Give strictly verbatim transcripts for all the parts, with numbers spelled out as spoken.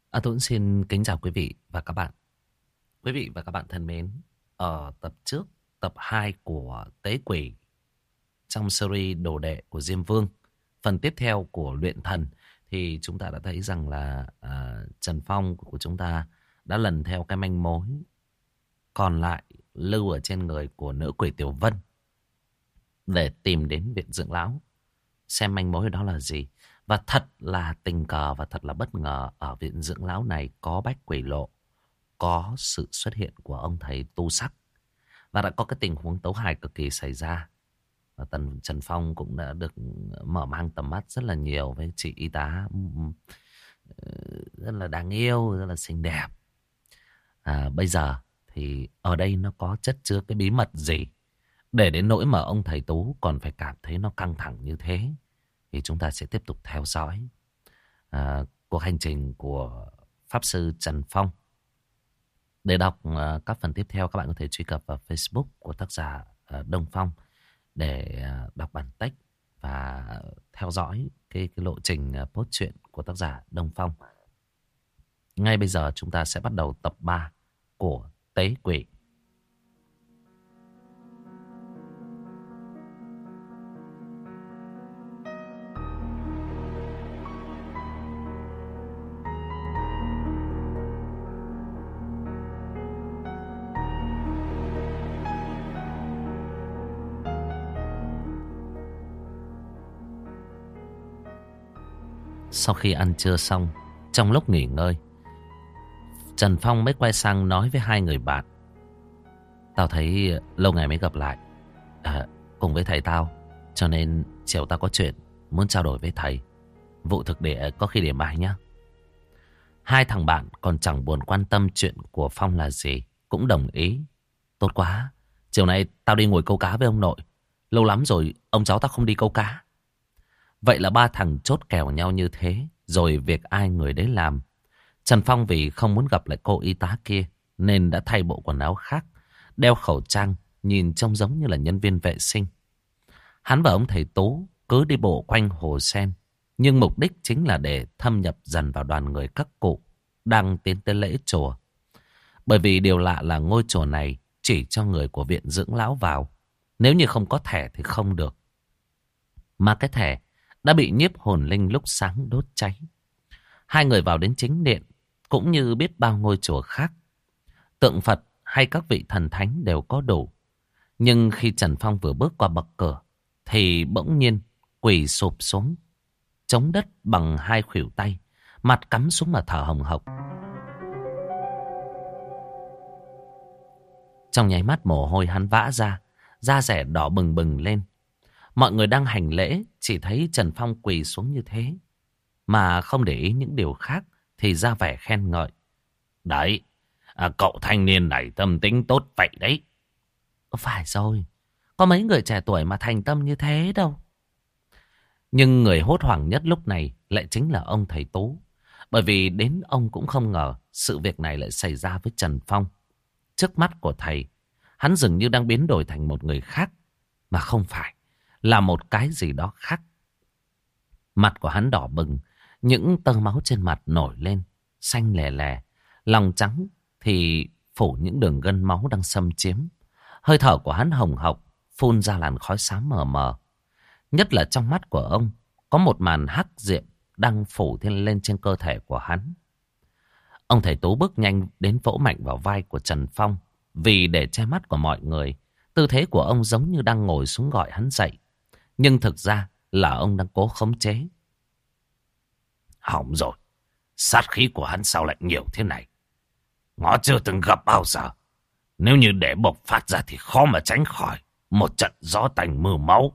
A Tuấn xin kính chào quý vị và các bạn. Quý vị và các bạn thân mến, ở tập trước, tập hai của Tế Quỷ trong series Đồ Đệ của Diêm Vương, phần tiếp theo của Luyện Thần, thì chúng ta đã thấy rằng là à, Trần Phong của chúng ta đã lần theo cái manh mối còn lại lưu ở trên người của nữ quỷ Tiểu Vân để tìm đến viện dưỡng lão, xem manh mối đó là gì. Và thật là tình cờ và thật là bất ngờ, ở viện dưỡng lão này có bách quỷ lộ, có sự xuất hiện của ông thầy tu sắc. Và đã có cái tình huống tấu hài cực kỳ xảy ra. Và Tần Trần Phong cũng đã được mở mang tầm mắt rất là nhiều với chị y tá rất là đáng yêu, rất là xinh đẹp. À, bây giờ thì ở đây nó có chất chứa cái bí mật gì để đến nỗi mà ông thầy Tú còn phải cảm thấy nó căng thẳng như thế? Thì chúng ta sẽ tiếp tục theo dõi à, cuộc hành trình của Pháp Sư Trần Phong. Để đọc uh, các phần tiếp theo, các bạn có thể truy cập vào Facebook của tác giả uh, Đông Phong để uh, đọc bản text và theo dõi cái, cái lộ trình uh, post truyện của tác giả Đông Phong. Ngay bây giờ chúng ta sẽ bắt đầu tập ba của Tế Quỷ. Sau khi ăn trưa xong, trong lúc nghỉ ngơi, Trần Phong mới quay sang nói với hai người bạn. Tao thấy lâu ngày mới gặp lại à, cùng với thầy tao, cho nên chiều tao có chuyện muốn trao đổi với thầy. Vụ thực địa có khi để mai nhá. Hai thằng bạn còn chẳng buồn quan tâm chuyện của Phong là gì, cũng đồng ý. Tốt quá, chiều nay tao đi ngồi câu cá với ông nội. Lâu lắm rồi ông cháu tao không đi câu cá. Vậy là ba thằng chốt kèo nhau như thế, rồi việc ai người đấy làm. Trần Phong vì không muốn gặp lại cô y tá kia nên đã thay bộ quần áo khác, đeo khẩu trang, nhìn trông giống như là nhân viên vệ sinh. Hắn và ông thầy Tú cứ đi bộ quanh hồ sen, nhưng mục đích chính là để thâm nhập dần vào đoàn người các cụ đang tiến tới lễ chùa. Bởi vì điều lạ là ngôi chùa này chỉ cho người của viện dưỡng lão vào, nếu như không có thẻ thì không được. Mà cái thẻ đã bị nhiếp hồn linh lúc sáng đốt cháy. Hai người vào đến chính điện, cũng như biết bao ngôi chùa khác, tượng Phật hay các vị thần thánh đều có đủ. Nhưng khi Trần Phong vừa bước qua bậc cửa, thì bỗng nhiên quỳ sụp xuống, chống đất bằng hai khuỷu tay, mặt cắm xuống mà thở hồng hộc. Trong nháy mắt mồ hôi hắn vã ra, da rẻ đỏ bừng bừng lên. Mọi người đang hành lễ chỉ thấy Trần Phong quỳ xuống như thế, mà không để ý những điều khác, thì ra vẻ khen ngợi. Đấy, à, cậu thanh niên này tâm tính tốt vậy đấy. Phải rồi, có mấy người trẻ tuổi mà thành tâm như thế đâu. Nhưng người hốt hoảng nhất lúc này lại chính là ông thầy Tú. Bởi vì đến ông cũng không ngờ sự việc này lại xảy ra với Trần Phong. Trước mắt của thầy, hắn dường như đang biến đổi thành một người khác, mà không phải là một cái gì đó khác. Mặt của hắn đỏ bừng, những tơ máu trên mặt nổi lên, xanh lè lè. Lòng trắng thì phủ những đường gân máu đang xâm chiếm. Hơi thở của hắn hồng hộc, phun ra làn khói xám mờ mờ. Nhất là trong mắt của ông, có một màn hắc diệm đang phủ lên trên cơ thể của hắn. Ông thầy Tú bước nhanh đến vỗ mạnh vào vai của Trần Phong. Vì để che mắt của mọi người, tư thế của ông giống như đang ngồi xuống gọi hắn dậy. Nhưng thực ra là ông đang cố khống chế. Hỏng rồi, sát khí của hắn sao lại nhiều thế này? Ngõ chưa từng gặp bao giờ. Nếu như để bộc phát ra thì khó mà tránh khỏi một trận gió tanh mưa máu.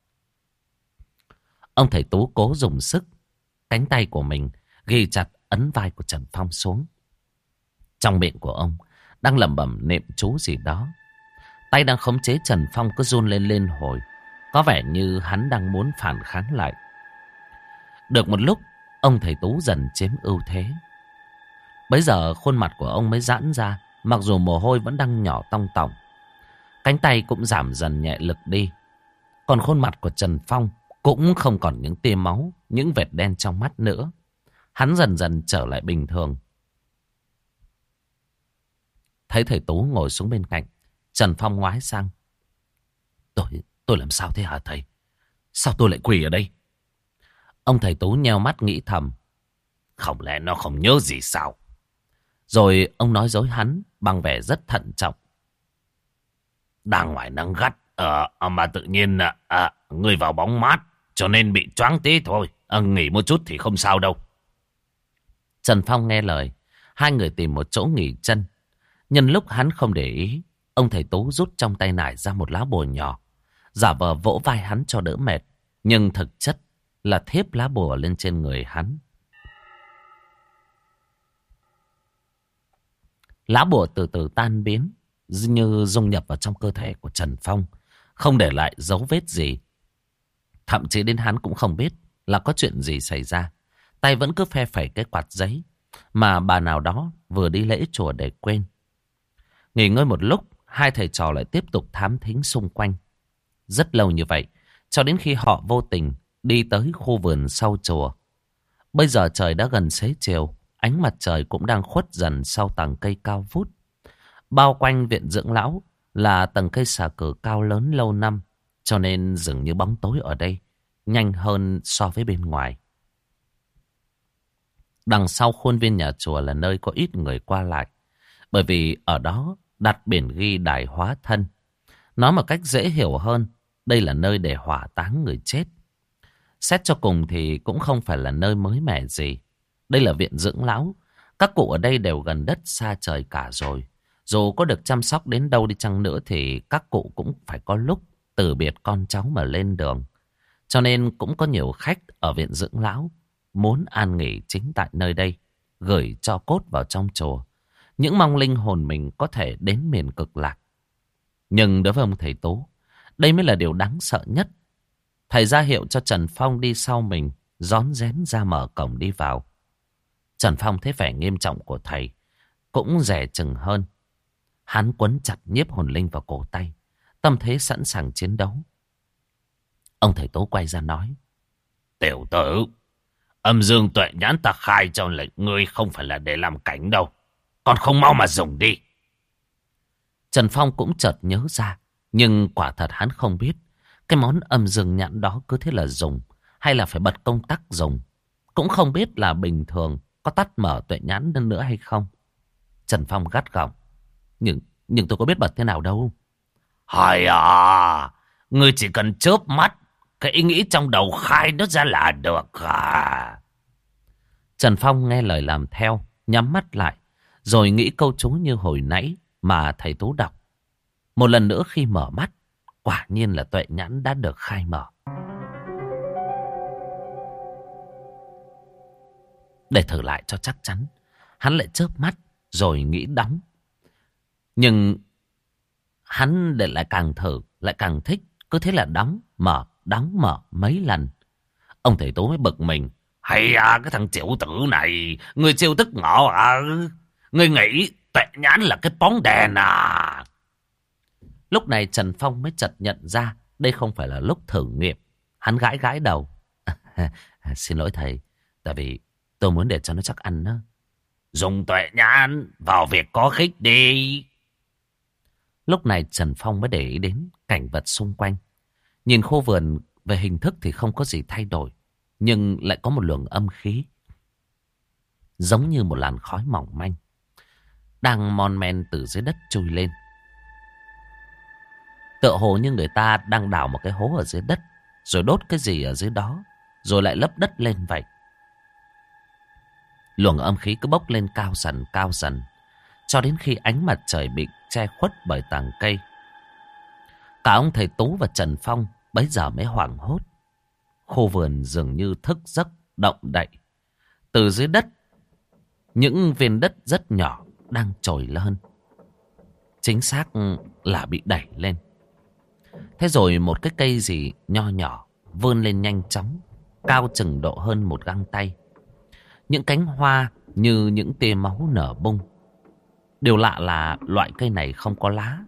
Ông thầy Tú cố dùng sức, cánh tay của mình ghi chặt ấn vai của Trần Phong xuống. Trong miệng của ông đang lẩm bẩm niệm chú gì đó. Tay đang khống chế Trần Phong cứ run lên lên hồi, có vẻ như hắn đang muốn phản kháng lại. Được một lúc, ông thầy Tú dần chiếm ưu thế. Bấy giờ khuôn mặt của ông mới giãn ra, mặc dù mồ hôi vẫn đang nhỏ tong tỏng. Cánh tay cũng giảm dần nhẹ lực đi. Còn khuôn mặt của Trần Phong cũng không còn những tia máu, những vệt đen trong mắt nữa. Hắn dần dần trở lại bình thường. Thấy thầy Tú ngồi xuống bên cạnh, Trần Phong ngoái sang. Tôi, tôi làm sao thế hả thầy? Sao tôi lại quỳ ở đây? Ông thầy Tú nheo mắt nghĩ thầm. Không lẽ nó không nhớ gì sao? Rồi ông nói dối hắn bằng vẻ rất thận trọng. Đang ngoài nắng gắt, ờ, mà tự nhiên à, người vào bóng mát, cho nên bị choáng tí thôi. À, nghỉ một chút thì không sao đâu. Trần Phong nghe lời, hai người tìm một chỗ nghỉ chân. Nhân lúc hắn không để ý, ông thầy Tú rút trong tay nải ra một lá bùa nhỏ, giả vờ vỗ vai hắn cho đỡ mệt, nhưng thực chất là thiếp lá bùa lên trên người hắn. Lá bùa từ từ tan biến, như dung nhập vào trong cơ thể của Trần Phong, không để lại dấu vết gì. Thậm chí đến hắn cũng không biết là có chuyện gì xảy ra. Tay vẫn cứ phe phẩy cái quạt giấy mà bà nào đó vừa đi lễ chùa để quên. Nghỉ ngơi một lúc, hai thầy trò lại tiếp tục thám thính xung quanh. Rất lâu như vậy, cho đến khi họ vô tình đi tới khu vườn sau chùa. Bây giờ trời đã gần xế chiều, ánh mặt trời cũng đang khuất dần sau tầng cây cao vút. Bao quanh viện dưỡng lão là tầng cây xà cừ cao lớn lâu năm, cho nên dường như bóng tối ở đây nhanh hơn so với bên ngoài. Đằng sau khuôn viên nhà chùa là nơi có ít người qua lại, bởi vì ở đó đặt biển ghi đài hóa thân. Nói một cách dễ hiểu hơn, đây là nơi để hỏa táng người chết. Xét cho cùng thì cũng không phải là nơi mới mẻ gì. Đây là viện dưỡng lão. Các cụ ở đây đều gần đất xa trời cả rồi. Dù có được chăm sóc đến đâu đi chăng nữa thì các cụ cũng phải có lúc từ biệt con cháu mà lên đường. Cho nên cũng có nhiều khách ở viện dưỡng lão muốn an nghỉ chính tại nơi đây, gửi tro cốt vào trong chùa, những mong linh hồn mình có thể đến miền cực lạc. Nhưng đối với ông thầy Tú, đây mới là điều đáng sợ nhất. Thầy ra hiệu cho Trần Phong đi sau mình, rón rén ra mở cổng đi vào. Trần Phong thấy vẻ nghiêm trọng của thầy cũng dè chừng hơn. Hắn quấn chặt nhiếp hồn linh vào cổ tay, tâm thế sẵn sàng chiến đấu. Ông thầy Tú quay ra nói: Tiểu tử, âm dương tuệ nhãn ta khai cho lệnh ngươi không phải là để làm cảnh đâu, còn không mau mà dùng đi. Trần Phong cũng chợt nhớ ra, nhưng quả thật hắn không biết cái món âm dương nhãn đó cứ thế là dùng, hay là phải bật công tắc dùng. Cũng không biết là bình thường có tắt mở tuệ nhãn nữa, nữa hay không. Trần Phong gắt gỏng: Nhưng, nhưng tôi có biết bật thế nào đâu. Hay à, ngươi chỉ cần chớp mắt, cái ý nghĩ trong đầu khai nó ra là được à. Trần Phong nghe lời làm theo, nhắm mắt lại, rồi nghĩ câu chú như hồi nãy mà thầy Tú đọc. Một lần nữa khi mở mắt, quả nhiên là tuệ nhãn đã được khai mở. Để thử lại cho chắc chắn, hắn lại chớp mắt rồi nghĩ đóng. Nhưng hắn để lại càng thử, lại càng thích. Cứ thế là đóng, mở, đóng, mở mấy lần. Ông thầy Tú mới bực mình: Hay à, cái thằng tiểu tử này, người chiêu tức ngọ à? Người nghĩ tuệ nhãn là cái bóng đèn à? Lúc này Trần Phong mới chợt nhận ra đây không phải là lúc thử nghiệm. Hắn gãi gãi đầu: Xin lỗi thầy, tại vì tôi muốn để cho nó chắc ăn đó. Dùng tuệ nhãn vào việc có khích đi. Lúc này Trần Phong mới để ý đến cảnh vật xung quanh. Nhìn khu vườn về hình thức thì không có gì thay đổi, nhưng lại có một luồng âm khí, giống như một làn khói mỏng manh đang mon men từ dưới đất trôi lên. Tựa hồ như người ta đang đào một cái hố ở dưới đất, rồi đốt cái gì ở dưới đó, rồi lại lấp đất lên vậy. Luồng âm khí cứ bốc lên cao dần cao dần, cho đến khi ánh mặt trời bị che khuất bởi tàng cây. Cả ông thầy Tú và Trần Phong bấy giờ mới hoảng hốt. Khu vườn dường như thức giấc động đậy. Từ dưới đất, những viên đất rất nhỏ đang trồi lên. Chính xác là bị đẩy lên. Thế rồi một cái cây gì nho nhỏ vươn lên nhanh chóng, cao chừng độ hơn một găng tay. Những cánh hoa như những tia máu nở bung. Điều lạ là loại cây này không có lá.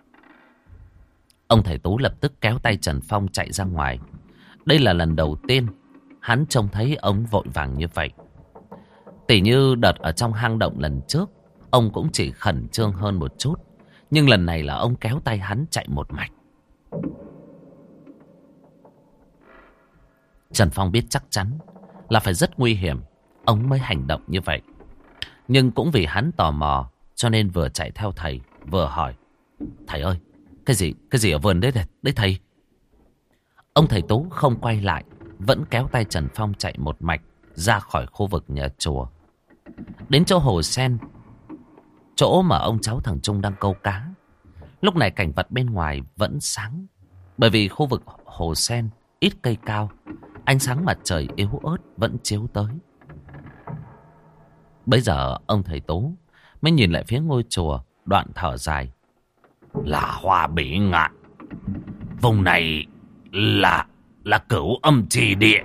Ông thầy Tú lập tức kéo tay Trần Phong chạy ra ngoài. Đây là lần đầu tiên hắn trông thấy ông vội vàng như vậy. Tỉ như đợt ở trong hang động lần trước, ông cũng chỉ khẩn trương hơn một chút. Nhưng lần này là ông kéo tay hắn chạy một mạch. Trần Phong biết chắc chắn là phải rất nguy hiểm, ông mới hành động như vậy. Nhưng cũng vì hắn tò mò, cho nên vừa chạy theo thầy, vừa hỏi. Thầy ơi, cái gì, cái gì ở vườn đấy, đấy thầy? Ông thầy Tú không quay lại, vẫn kéo tay Trần Phong chạy một mạch ra khỏi khu vực nhà chùa. Đến chỗ hồ sen, chỗ mà ông cháu thằng Trung đang câu cá. Lúc này cảnh vật bên ngoài vẫn sáng, bởi vì khu vực hồ sen ít cây cao, ánh sáng mặt trời yếu ớt vẫn chiếu tới. Bây giờ ông thầy Tú mới nhìn lại phía ngôi chùa, đoạn thở dài. Là Hoa Bỉ Ngạn. Vùng này là là Cửu Âm Trì Địa.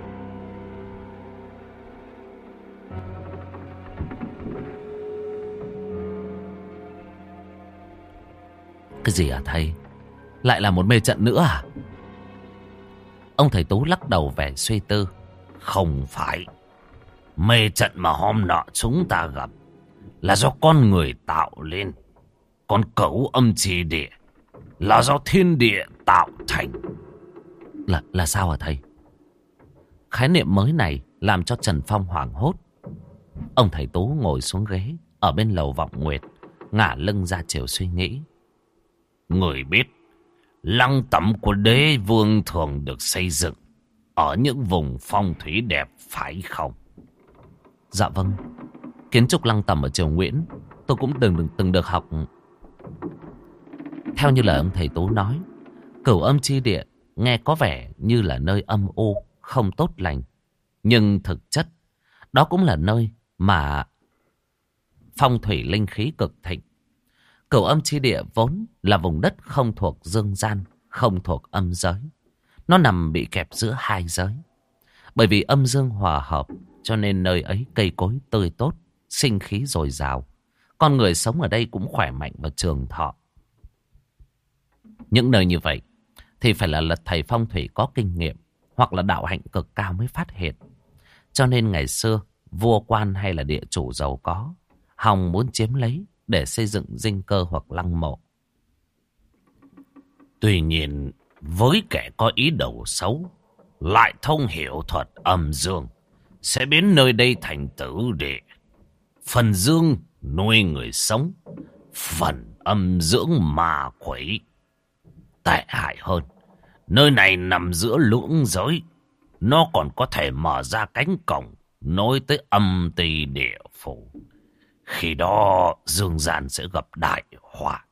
Cái gì à thầy? Lại là một mê trận nữa à? Ông thầy Tú lắc đầu vẻ suy tư. Không phải. Mê trận mà hôm nọ chúng ta gặp là do con người tạo lên. Còn Cửu Âm Trì Địa là do thiên địa tạo thành. Là, là sao hả thầy? Khái niệm mới này làm cho Trần Phong hoảng hốt. Ông thầy Tú ngồi xuống ghế ở bên lầu vọng nguyệt, ngả lưng ra chiều suy nghĩ. Người biết, lăng tẩm của đế vương thường được xây dựng ở những vùng phong thủy đẹp phải không? Dạ vâng. Kiến trúc lăng tẩm ở Triều Nguyễn tôi cũng từng, từng được học. Theo như lời ông thầy Tú nói, Cửu Âm Chi Địa nghe có vẻ như là nơi âm u, không tốt lành. Nhưng thực chất, đó cũng là nơi mà phong thủy linh khí cực thịnh. Cửu Âm Chi Địa vốn là vùng đất không thuộc dương gian, không thuộc âm giới. Nó nằm bị kẹp giữa hai giới. Bởi vì âm dương hòa hợp, cho nên nơi ấy cây cối tươi tốt, sinh khí dồi dào. Con người sống ở đây cũng khỏe mạnh và trường thọ. Những nơi như vậy thì phải là lật thầy phong thủy có kinh nghiệm hoặc là đạo hạnh cực cao mới phát hiện. Cho nên ngày xưa vua quan hay là địa chủ giàu có hòng muốn chiếm lấy để xây dựng dinh cơ hoặc lăng mộ. Tuy nhiên với kẻ có ý đồ xấu lại thông hiểu thuật âm dương sẽ biến nơi đây thành tử địa. Phần dương nuôi người sống, phần âm dưỡng ma quỷ. Tệ hại hơn, nơi này nằm giữa lưỡng giới. Nó còn có thể mở ra cánh cổng nối tới âm ti địa phủ. Khi đó dương gian sẽ gặp đại họa.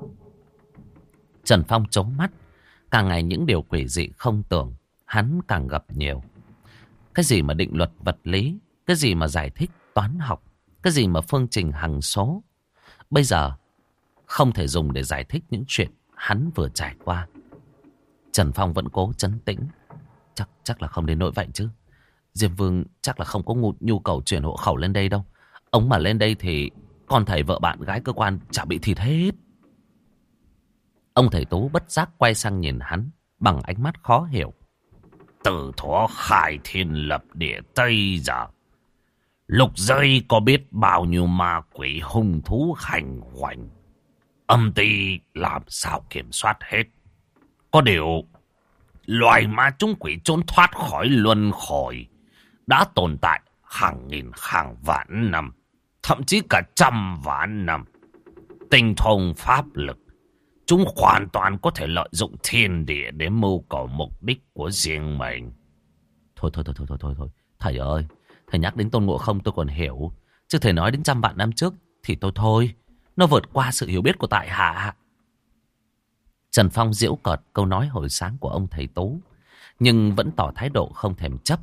Trần Phong trống mắt. Càng ngày những điều quỷ dị không tưởng hắn càng gặp nhiều. Cái gì mà định luật vật lý, cái gì mà giải thích toán học, cái gì mà phương trình hằng số, bây giờ không thể dùng để giải thích những chuyện hắn vừa trải qua. Trần Phong vẫn cố trấn tĩnh. Chắc chắc là không đến nỗi vậy chứ. Diêm Vương chắc là không có nhu, nhu cầu chuyển hộ khẩu lên đây đâu. Ông mà lên đây thì con thầy vợ bạn gái cơ quan chả bị thịt hết. Ông thầy Tú bất giác quay sang nhìn hắn bằng ánh mắt khó hiểu. Từ thuở khai thiên lập địa Tây giờ, lục giới có biết bao nhiêu ma quỷ hung thú hành hoành. Âm ty làm sao kiểm soát hết. Có điều loài ma chúng quỷ trốn thoát khỏi luân hồi đã tồn tại hàng nghìn hàng vạn năm, thậm chí cả trăm vạn năm. Tinh thông pháp lực, chúng hoàn toàn có thể lợi dụng thiên địa để mưu cầu mục đích của riêng mình. Thôi thôi thôi thôi thôi thôi thôi, thầy ơi, thầy nhắc đến Tôn Ngộ Không tôi còn hiểu, chứ thầy nói đến trăm vạn năm trước thì tôi thôi, nó vượt qua sự hiểu biết của tại hạ. Trần Phong giễu cợt câu nói hồi sáng của ông thầy Tú, nhưng vẫn tỏ thái độ không thèm chấp.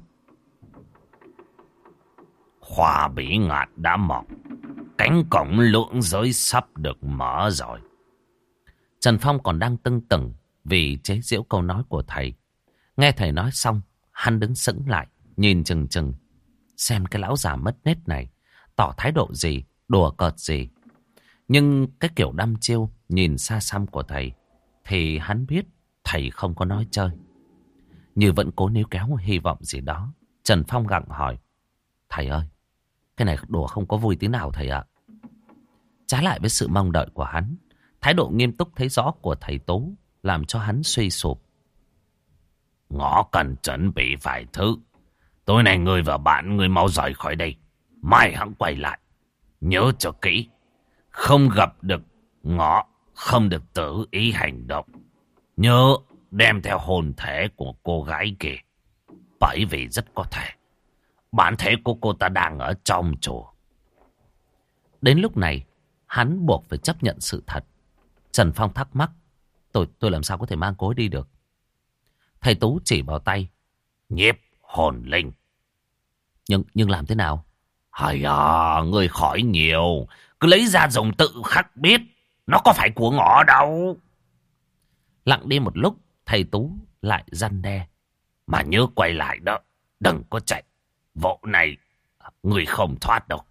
Hoa Bỉ Ngạn đã mọc, cánh cổng lưỡng giới sắp được mở rồi. Trần Phong còn đang tưng tửng vì chế giễu câu nói của thầy. Nghe thầy nói xong, hắn đứng sững lại, nhìn chừng chừng, xem cái lão già mất nết này tỏ thái độ gì, đùa cợt gì. Nhưng cái kiểu đăm chiêu nhìn xa xăm của thầy thì hắn biết thầy không có nói chơi. Như vẫn cố níu kéo hy vọng gì đó, Trần Phong gặng hỏi. Thầy ơi, Cái này đùa không có vui tí nào thầy ạ. Trái lại với sự mong đợi của hắn, thái độ nghiêm túc thấy rõ của thầy Tú làm cho hắn suy sụp. Ngõ cần chuẩn bị vài thứ. Tối nay người và bạn người mau rời khỏi đây. Mai hắn quay lại. Nhớ cho kỹ. Không gặp được Ngõ, không được tự ý hành động. Nhớ đem theo hồn thể của cô gái kia. Bởi vì rất có thể bản thể của cô ta đang ở trong chùa. Đến lúc này, hắn buộc phải chấp nhận sự thật. Trần Phong thắc mắc. Tôi tôi làm sao có thể mang cô ấy đi được? Thầy Tú chỉ vào tay. Nhiếp hồn linh. Nhưng nhưng làm thế nào? Hay à, người khỏi nhiều. Cứ lấy ra dùng tự khắc biết. Nó có phải của Ngõ đâu. Lặng đi một lúc, thầy Tú lại răn đe. Mà nhớ quay lại đó. Đừng có chạy. Vụ này người không thoát đâu.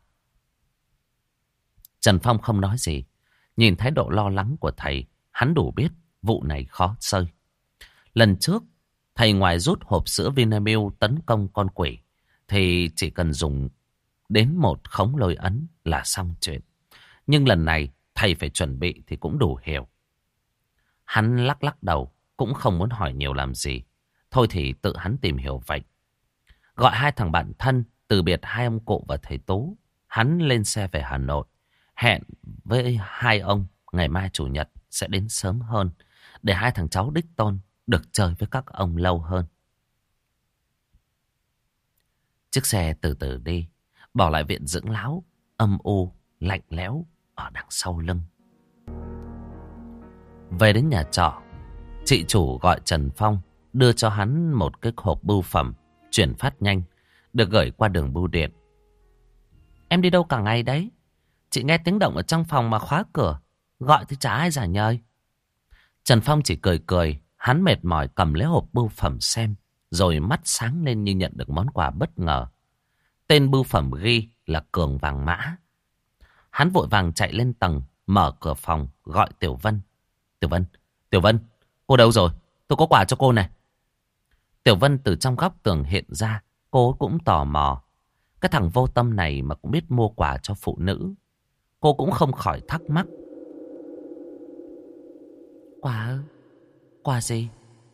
Trần Phong không nói gì. Nhìn thái độ lo lắng của thầy, hắn đủ biết vụ này khó xơi. Lần trước, thầy ngoài rút hộp sữa Vinamilk tấn công con quỷ, thì chỉ cần dùng đến một khống lôi ấn là xong chuyện. Nhưng lần này, thầy phải chuẩn bị thì cũng đủ hiểu. Hắn lắc lắc đầu, cũng không muốn hỏi nhiều làm gì. Thôi thì tự hắn tìm hiểu vậy. Gọi hai thằng bạn thân, từ biệt hai ông cụ và thầy Tú. Hắn lên xe về Hà Nội. Hẹn với hai ông ngày mai chủ nhật sẽ đến sớm hơn. Để hai thằng cháu đích tôn được chơi với các ông lâu hơn. Chiếc xe từ từ đi. Bỏ lại viện dưỡng lão âm u, lạnh lẽo ở đằng sau lưng. Về đến nhà trọ, chị chủ gọi Trần Phong đưa cho hắn một cái hộp bưu phẩm chuyển phát nhanh được gửi qua đường bưu điện. Em đi đâu cả ngày đấy? Chị nghe tiếng động ở trong phòng mà khóa cửa. Gọi thì chả ai trả nhơi. Trần Phong chỉ cười cười. Hắn mệt mỏi cầm lấy hộp bưu phẩm xem. Rồi mắt sáng lên như nhận được món quà bất ngờ. Tên bưu phẩm ghi là Cường Vàng Mã. Hắn vội vàng chạy lên tầng, mở cửa phòng, gọi Tiểu Vân. Tiểu Vân, Tiểu Vân, cô đâu rồi? Tôi có quà cho cô này. Tiểu Vân từ trong góc tường hiện ra. Cô cũng tò mò. Cái thằng vô tâm này mà cũng biết mua quà cho phụ nữ. Cô cũng không khỏi thắc mắc. Quà ư? Quà gì?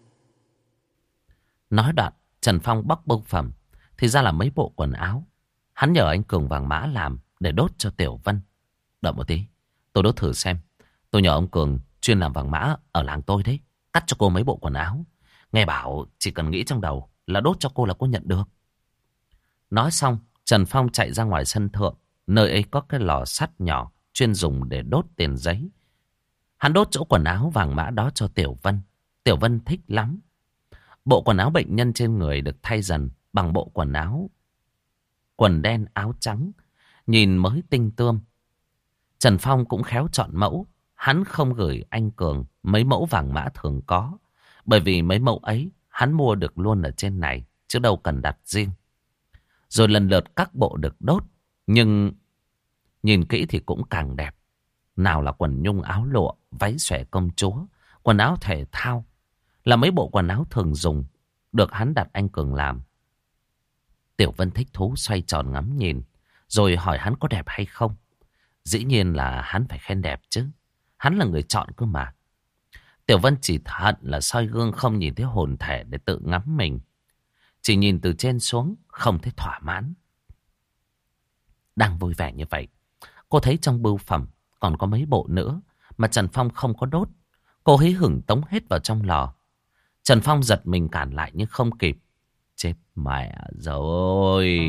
Nói đoạn, Trần Phong bóc bưu phẩm. Thì ra là mấy bộ quần áo. Hắn nhờ anh Cường Vàng Mã làm để đốt cho Tiểu Vân. Đợi một tí, tôi đốt thử xem. Tôi nhờ ông Cường chuyên làm vàng mã ở làng tôi đấy. Cắt cho cô mấy bộ quần áo. Nghe bảo chỉ cần nghĩ trong đầu là đốt cho cô là cô nhận được. Nói xong, Trần Phong chạy ra ngoài sân thượng. Nơi ấy có cái lò sắt nhỏ chuyên dùng để đốt tiền giấy. Hắn đốt chỗ quần áo vàng mã đó cho Tiểu Vân. Tiểu Vân thích lắm. Bộ quần áo bệnh nhân trên người được thay dần bằng bộ quần áo quần đen áo trắng, nhìn mới tinh tươm. Trần Phong cũng khéo chọn mẫu. Hắn không gửi anh Cường mấy mẫu vàng mã thường có. Bởi vì mấy mẫu ấy hắn mua được luôn ở trên này, chứ đâu cần đặt riêng. Rồi lần lượt các bộ được đốt. Nhưng nhìn kỹ thì cũng càng đẹp. Nào là quần nhung áo lụa, váy xòe công chúa, quần áo thể thao. Là mấy bộ quần áo thường dùng, được hắn đặt anh Cường làm. Tiểu Vân thích thú xoay tròn ngắm nhìn, rồi hỏi hắn có đẹp hay không. Dĩ nhiên là hắn phải khen đẹp chứ. Hắn là người chọn cơ mà. Tiểu Vân chỉ hận là soi gương không nhìn thấy hồn thể để tự ngắm mình. Chỉ nhìn từ trên xuống không thấy thỏa mãn. Đang vui vẻ như vậy, cô thấy trong bưu phẩm còn có mấy bộ nữa mà Trần Phong không có đốt. Cô hí hửng tống hết vào trong lò. Trần Phong giật mình cản lại nhưng không kịp. Chết mẹ rồi.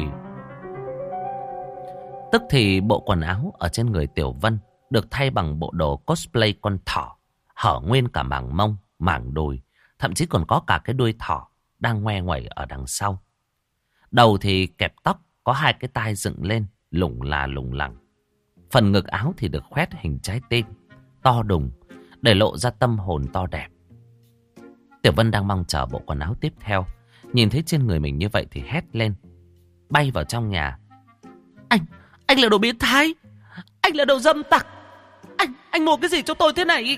Tức thì bộ quần áo ở trên người Tiểu Vân được thay bằng bộ đồ cosplay con thỏ, hở nguyên cả mảng mông, mảng đùi, thậm chí còn có cả cái đuôi thỏ đang ngoe nguẩy ở đằng sau. Đầu thì kẹp tóc, có hai cái tai dựng lên, lủng là lủng lẳng. Phần ngực áo thì được khoét hình trái tim, to đùng, để lộ ra tâm hồn to đẹp. Tiểu Vân đang mong chờ bộ quần áo tiếp theo. Nhìn thấy trên người mình như vậy thì hét lên, bay vào trong nhà. Anh, anh là đồ biến thái. Anh là đồ dâm tặc. Anh, anh mua cái gì cho tôi thế này?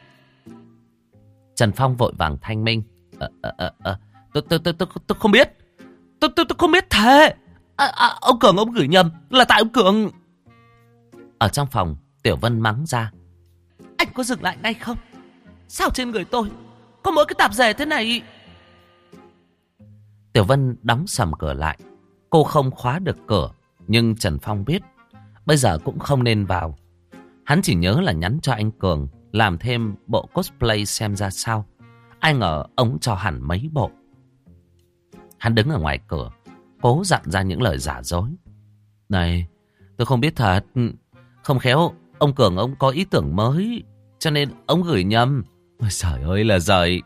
Trần Phong vội vàng thanh minh. Ờ, ờ, ờ, ờ, tôi, tôi, tôi, tôi, tôi không biết. Tôi, tôi, tôi không biết thề. À, à, ông Cường ông gửi nhầm. Là tại ông Cường. Ở trong phòng Tiểu Vân mắng ra. Anh có dừng lại ngay không? Sao trên người tôi có mỗi cái tạp dề thế này? Tiểu Vân đóng sầm cửa lại. Cô không khóa được cửa. Nhưng Trần Phong biết bây giờ cũng không nên vào. Hắn chỉ nhớ là nhắn cho anh Cường làm thêm bộ cosplay xem ra sao. Ai ngờ ông cho hẳn mấy bộ. Hắn đứng ở ngoài cửa, cố dặn ra những lời giả dối. Này, tôi không biết thật. Không khéo ông Cường ông có ý tưởng mới, cho nên ông gửi nhầm. Ôi trời ơi là giời.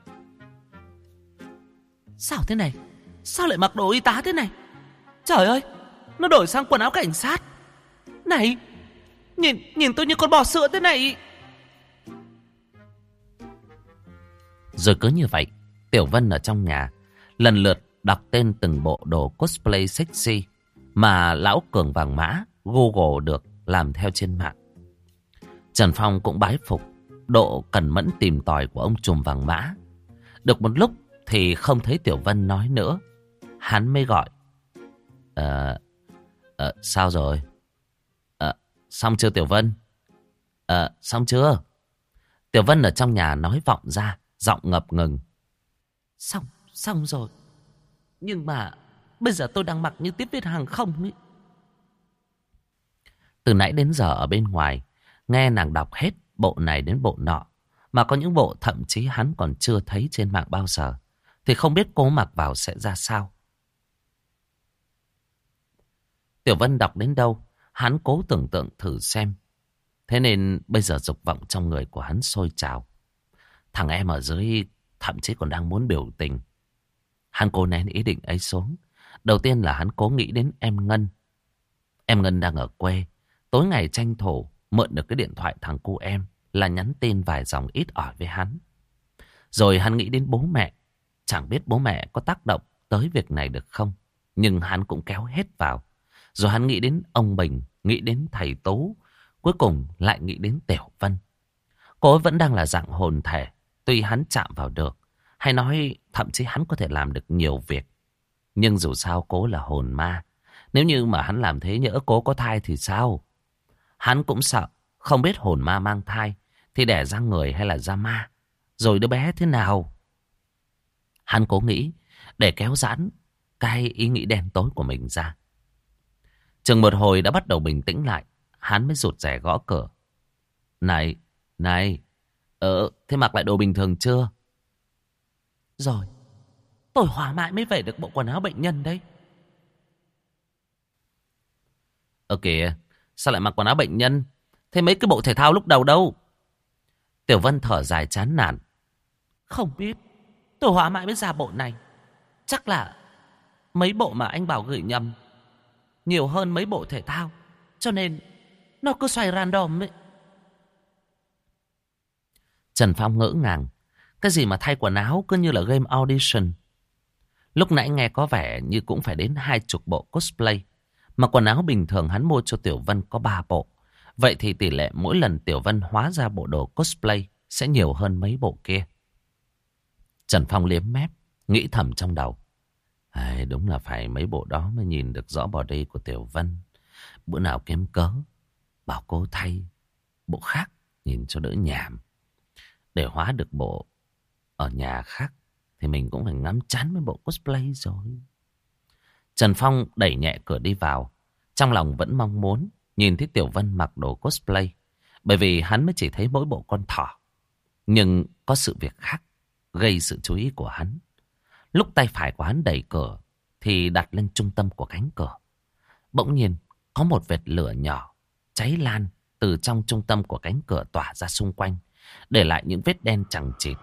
Sao thế này? Sao lại mặc đồ y tá thế này? Trời ơi, nó đổi sang quần áo cảnh sát. Này, nhìn nhìn tôi như con bò sữa thế này. Rồi cứ như vậy, Tiểu Vân ở trong nhà lần lượt đọc tên từng bộ đồ cosplay sexy mà lão Cường vàng mã Google được làm theo trên mạng. Trần Phong cũng bái phục độ cẩn mẫn tìm tòi của ông trùm vàng mã. Được một lúc thì không thấy Tiểu Vân nói nữa. Hắn mới gọi. Ờ, ờ sao rồi? Ờ, xong chưa Tiểu Vân? Ờ, xong chưa? Tiểu Vân ở trong nhà nói vọng ra, giọng ngập ngừng. Xong, xong rồi. Nhưng mà bây giờ tôi đang mặc như tiếp viên hàng không ấy. Từ nãy đến giờ ở bên ngoài, nghe nàng đọc hết bộ này đến bộ nọ. Mà có những bộ thậm chí hắn còn chưa thấy trên mạng bao giờ. Thì không biết cô mặc vào sẽ ra sao. Tiểu Vân đọc đến đâu, hắn cố tưởng tượng thử xem. Thế nên bây giờ dục vọng trong người của hắn sôi trào. Thằng em ở dưới thậm chí còn đang muốn biểu tình. Hắn cố nén ý định ấy xuống. Đầu tiên là hắn cố nghĩ đến em Ngân. Em Ngân đang ở quê. Tối ngày tranh thủ mượn được cái điện thoại thằng cu em là nhắn tin vài dòng ít ỏi với hắn. Rồi hắn nghĩ đến bố mẹ. Chẳng biết bố mẹ có tác động tới việc này được không. Nhưng hắn cũng kéo hết vào. Rồi hắn nghĩ đến ông Bình, nghĩ đến thầy Tú. Cuối cùng lại nghĩ đến Tiểu Vân. Cô ấy vẫn đang là dạng hồn thể. Tuy hắn chạm vào được. Hay nói thậm chí hắn có thể làm được nhiều việc. Nhưng dù sao cô là hồn ma. Nếu như mà hắn làm thế nhỡ cô có thai thì sao? Hắn cũng sợ. Không biết hồn ma mang thai thì đẻ ra người hay là ra ma. Rồi đứa bé thế nào? Hắn cố nghĩ để kéo giãn cái ý nghĩ đen tối của mình ra. Chừng một hồi đã bắt đầu bình tĩnh lại. Hắn mới rụt rè gõ cửa. Này, này, ờ, thế mặc lại đồ bình thường chưa? Rồi, tôi hỏa mãi mới về được bộ quần áo bệnh nhân đấy. Ờ kìa, sao lại mặc quần áo bệnh nhân? Thế mấy cái bộ thể thao lúc đầu đâu? Tiểu Vân thở dài chán nản. Không biết, tôi hỏa mãi mới ra bộ này. Chắc là mấy bộ mà anh bảo gửi nhầm nhiều hơn mấy bộ thể thao. Cho nên nó cứ xoay random ấy. Trần Phong ngỡ ngàng. Cái gì mà thay quần áo cứ như là game audition. Lúc nãy nghe có vẻ như cũng phải đến hai chục bộ cosplay. Mà quần áo bình thường hắn mua cho Tiểu Vân có ba bộ. Vậy thì tỷ lệ mỗi lần Tiểu Vân hóa ra bộ đồ cosplay sẽ nhiều hơn mấy bộ kia. Trần Phong liếm mép, nghĩ thầm trong đầu. À, đúng là phải mấy bộ đó mới nhìn được rõ body của Tiểu Vân. Bữa nào kiếm cớ bảo cô thay bộ khác nhìn cho đỡ nhảm. Để hóa được bộ ở nhà khác thì mình cũng phải ngắm chán với bộ cosplay rồi. Trần Phong đẩy nhẹ cửa đi vào. Trong lòng vẫn mong muốn nhìn thấy Tiểu Vân mặc đồ cosplay. Bởi vì hắn mới chỉ thấy mỗi bộ con thỏ. Nhưng có sự việc khác gây sự chú ý của hắn. Lúc tay phải của hắn đẩy cửa thì đặt lên trung tâm của cánh cửa. Bỗng nhiên có một vệt lửa nhỏ cháy lan từ trong trung tâm của cánh cửa tỏa ra xung quanh, để lại những vết đen chằng chịt.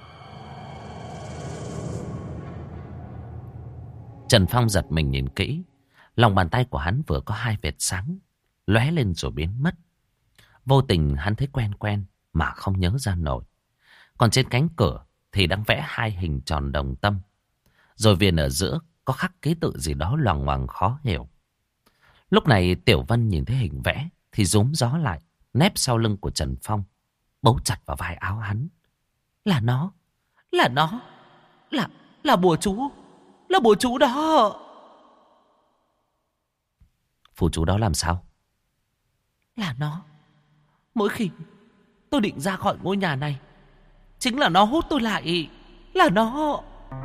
Trần Phong giật mình nhìn kỹ. Lòng bàn tay của hắn vừa có hai vệt sáng lóe lên rồi biến mất. Vô tình hắn thấy quen quen mà không nhớ ra nổi. Còn trên cánh cửa thì đang vẽ hai hình tròn đồng tâm. Rồi viền ở giữa có khắc ký tự gì đó loằng ngoằng khó hiểu. Lúc này Tiểu Vân nhìn thấy hình vẽ thì rúm gió lại, nép sau lưng của Trần Phong, bấu chặt vào vai áo hắn. Là nó, là nó, là, là bùa chú, là bùa chú đó. Phù chú đó làm sao? Là nó. Mỗi khi tôi định ra khỏi ngôi nhà này, chính là nó hút tôi lại. Là nó.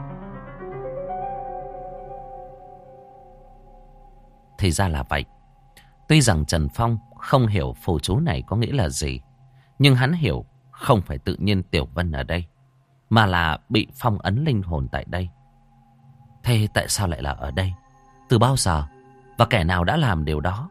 Thì ra là vậy. Tuy rằng Trần Phong không hiểu phù chú này có nghĩa là gì, nhưng hắn hiểu không phải tự nhiên Tiểu Vân ở đây, mà là bị phong ấn linh hồn tại đây. Thế tại sao lại là ở đây? Từ bao giờ? Và kẻ nào đã làm điều đó?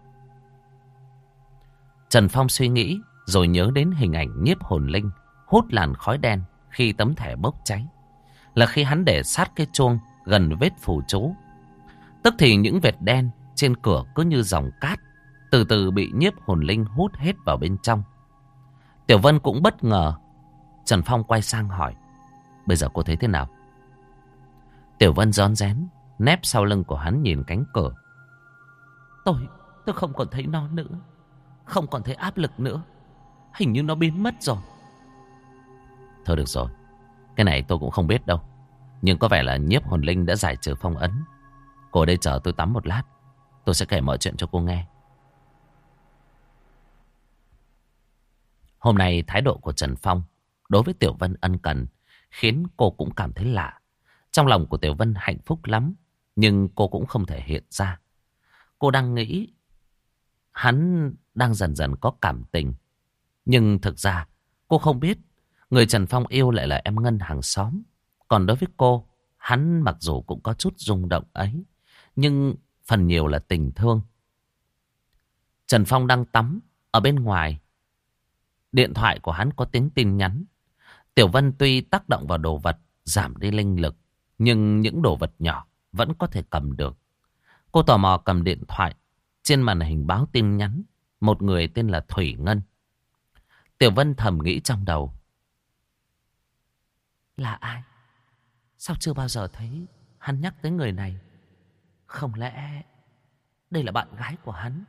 Trần Phong suy nghĩ rồi nhớ đến hình ảnh nhiếp hồn linh hút làn khói đen khi tấm thẻ bốc cháy. Là khi hắn để sát cái chuông gần vết phù chú. Tức thì những vệt đen trên cửa cứ như dòng cát, từ từ bị nhiếp hồn linh hút hết vào bên trong. Tiểu Vân cũng bất ngờ. Trần Phong quay sang hỏi: bây giờ cô thấy thế nào? Tiểu Vân rón rén nép sau lưng của hắn nhìn cánh cửa. Tôi, tôi không còn thấy nó nữa. Không còn thấy áp lực nữa. Hình như nó biến mất rồi. Thôi được rồi, cái này tôi cũng không biết đâu. Nhưng có vẻ là nhiếp hồn linh đã giải trừ phong ấn. Cô ở đây chờ tôi tắm một lát, tôi sẽ kể mọi chuyện cho cô nghe. Hôm nay thái độ của Trần Phong đối với Tiểu Vân ân cần khiến cô cũng cảm thấy lạ. Trong lòng của Tiểu Vân hạnh phúc lắm, nhưng cô cũng không thể hiện ra. Cô đang nghĩ hắn đang dần dần có cảm tình. Nhưng thực ra cô không biết người Trần Phong yêu lại là em Ngân hàng xóm. Còn đối với cô, hắn mặc dù cũng có chút rung động ấy, nhưng phần nhiều là tình thương. Trần Phong đang tắm ở bên ngoài. Điện thoại của hắn có tiếng tin nhắn. Tiểu Vân tuy tác động vào đồ vật giảm đi linh lực, nhưng những đồ vật nhỏ vẫn có thể cầm được. Cô tò mò cầm điện thoại. Trên màn hình báo tin nhắn một người tên là Thủy Ngân. Tiểu Vân thầm nghĩ trong đầu: là ai? Sao chưa bao giờ thấy hắn nhắc tới người này? Không lẽ đây là bạn gái của hắn?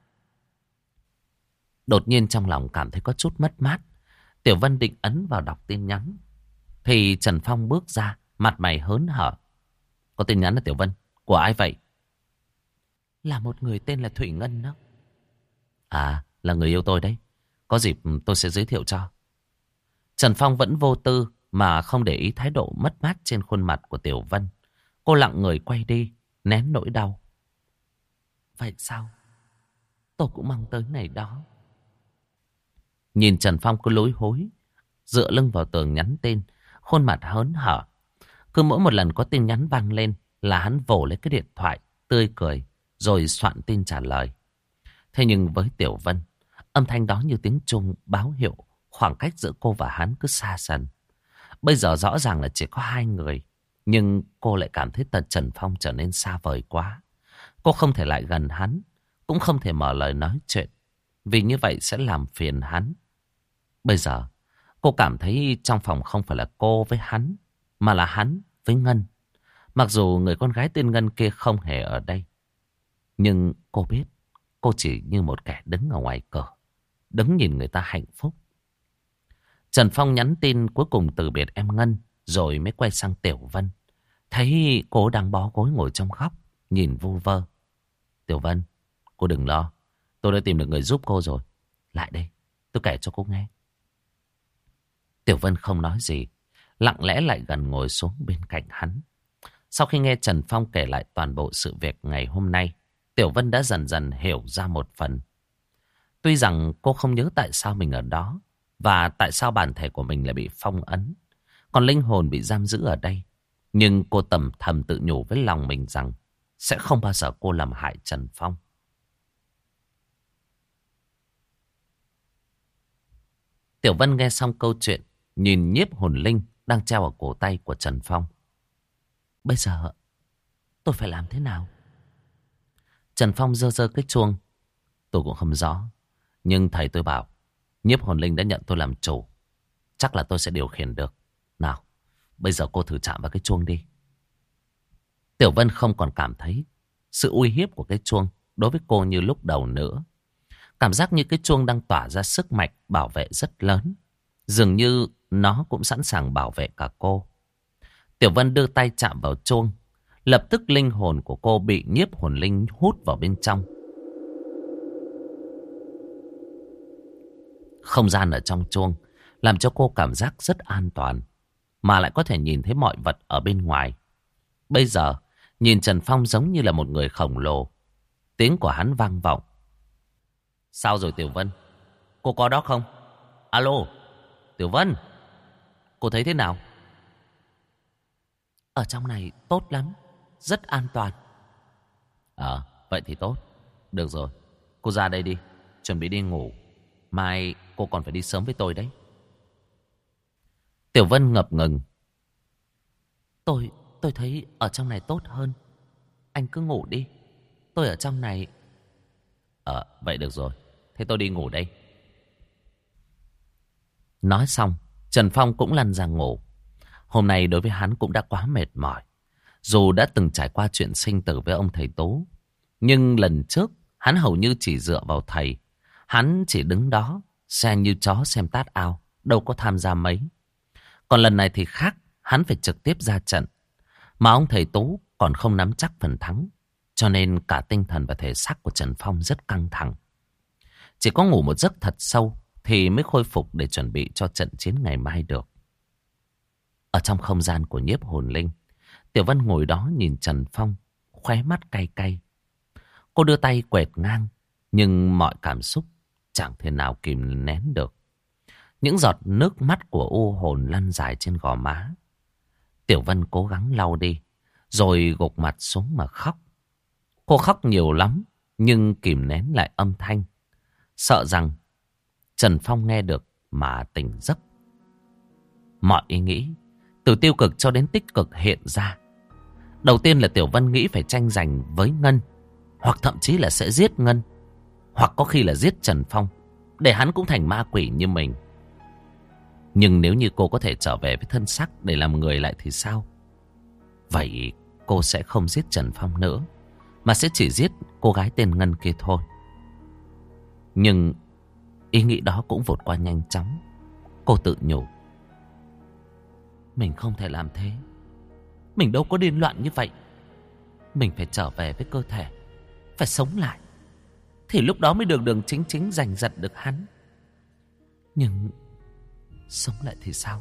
Đột nhiên trong lòng cảm thấy có chút mất mát. Tiểu Vân định ấn vào đọc tin nhắn, thì Trần Phong bước ra, mặt mày hớn hở. Có tin nhắn là Tiểu Vân, của ai vậy? Là một người tên là Thủy Ngân đó. À, là người yêu tôi đấy. Có dịp tôi sẽ giới thiệu cho. Trần Phong vẫn vô tư mà không để ý thái độ mất mát trên khuôn mặt của Tiểu Vân. Cô lặng người quay đi, nén nỗi đau. Vậy sao? Tôi cũng mong tới ngày đó. Nhìn Trần Phong cứ lối hối, dựa lưng vào tường nhắn tin, khuôn mặt hớn hở. Cứ mỗi một lần có tin nhắn vang lên là hắn vồ lấy cái điện thoại, tươi cười, rồi soạn tin trả lời. Thế nhưng với Tiểu Vân, âm thanh đó như tiếng chuông báo hiệu khoảng cách giữa cô và hắn cứ xa dần. Bây giờ rõ ràng là chỉ có hai người, nhưng cô lại cảm thấy tận Trần Phong trở nên xa vời quá. Cô không thể lại gần hắn, cũng không thể mở lời nói chuyện, vì như vậy sẽ làm phiền hắn. Bây giờ, cô cảm thấy trong phòng không phải là cô với hắn, mà là hắn với Ngân. Mặc dù người con gái tên Ngân kia không hề ở đây, nhưng cô biết cô chỉ như một kẻ đứng ở ngoài cửa, đứng nhìn người ta hạnh phúc. Trần Phong nhắn tin cuối cùng từ biệt em Ngân, rồi mới quay sang Tiểu Vân. Thấy cô đang bó gối ngồi trong góc, nhìn vu vơ. Tiểu Vân, cô đừng lo, tôi đã tìm được người giúp cô rồi. Lại đây, tôi kể cho cô nghe. Tiểu Vân không nói gì, lặng lẽ lại gần ngồi xuống bên cạnh hắn. Sau khi nghe Trần Phong kể lại toàn bộ sự việc ngày hôm nay, Tiểu Vân đã dần dần hiểu ra một phần. Tuy rằng cô không nhớ tại sao mình ở đó, và tại sao bản thể của mình lại bị phong ấn, còn linh hồn bị giam giữ ở đây. Nhưng cô tầm thầm tự nhủ với lòng mình rằng sẽ không bao giờ cô làm hại Trần Phong. Tiểu Vân nghe xong câu chuyện, nhìn nhiếp hồn linh đang treo ở cổ tay của Trần Phong. Bây giờ tôi phải làm thế nào? Trần Phong giơ giơ cái chuông. Tôi cũng không rõ, nhưng thầy tôi bảo nhiếp hồn linh đã nhận tôi làm chủ, chắc là tôi sẽ điều khiển được. Nào, bây giờ cô thử chạm vào cái chuông đi. Tiểu Vân không còn cảm thấy sự uy hiếp của cái chuông đối với cô như lúc đầu nữa. Cảm giác như cái chuông đang tỏa ra sức mạnh bảo vệ rất lớn. Dường như nó cũng sẵn sàng bảo vệ cả cô. Tiểu Vân đưa tay chạm vào chuông. Lập tức linh hồn của cô bị nhiếp hồn linh hút vào bên trong. Không gian ở trong chuông làm cho cô cảm giác rất an toàn, mà lại có thể nhìn thấy mọi vật ở bên ngoài. Bây giờ, nhìn Trần Phong giống như là một người khổng lồ. Tiếng của hắn vang vọng. Sao rồi Tiểu Vân? Cô có đó không? Alo, Tiểu Vân, cô thấy thế nào? Ở trong này tốt lắm, rất an toàn. Ờ, vậy thì tốt. Được rồi, cô ra đây đi, chuẩn bị đi ngủ. Mai cô còn phải đi sớm với tôi đấy. Tiểu Vân ngập ngừng. Tôi, tôi thấy ở trong này tốt hơn. Anh cứ ngủ đi. Tôi ở trong này. Ờ, vậy được rồi. Thế tôi đi ngủ đây. Nói xong, Trần Phong cũng lăn ra ngủ. Hôm nay đối với hắn cũng đã quá mệt mỏi. Dù đã từng trải qua chuyện sinh tử với ông thầy Tú, nhưng lần trước hắn hầu như chỉ dựa vào thầy. Hắn chỉ đứng đó, xem như chó xem tát ao, đâu có tham gia mấy. Còn lần này thì khác, hắn phải trực tiếp ra trận. Mà ông thầy Tú còn không nắm chắc phần thắng, cho nên cả tinh thần và thể xác của Trần Phong rất căng thẳng. Chỉ có ngủ một giấc thật sâu thì mới khôi phục để chuẩn bị cho trận chiến ngày mai được. Ở trong không gian của nhiếp hồn linh, Tiểu Vân ngồi đó nhìn Trần Phong, khóe mắt cay cay. Cô đưa tay quẹt ngang, nhưng mọi cảm xúc chẳng thể nào kìm nén được. Những giọt nước mắt của u hồn lăn dài trên gò má. Tiểu Vân cố gắng lau đi, rồi gục mặt xuống mà khóc. Cô khóc nhiều lắm, nhưng kìm nén lại âm thanh, sợ rằng Trần Phong nghe được mà tỉnh giấc. Mọi ý nghĩ, từ tiêu cực cho đến tích cực hiện ra. Đầu tiên là Tiểu Vân nghĩ phải tranh giành với Ngân, hoặc thậm chí là sẽ giết Ngân, hoặc có khi là giết Trần Phong, để hắn cũng thành ma quỷ như mình. Nhưng nếu như cô có thể trở về với thân xác để làm người lại thì sao? Vậy cô sẽ không giết Trần Phong nữa, mà sẽ chỉ giết cô gái tên Ngân kia thôi. Nhưng ý nghĩ đó cũng vụt qua nhanh chóng. Cô tự nhủ, mình không thể làm thế. Mình đâu có điên loạn như vậy. Mình phải trở về với cơ thể, phải sống lại, thì lúc đó mới được đường chính chính giành giật được hắn. Nhưng sống lại thì sao?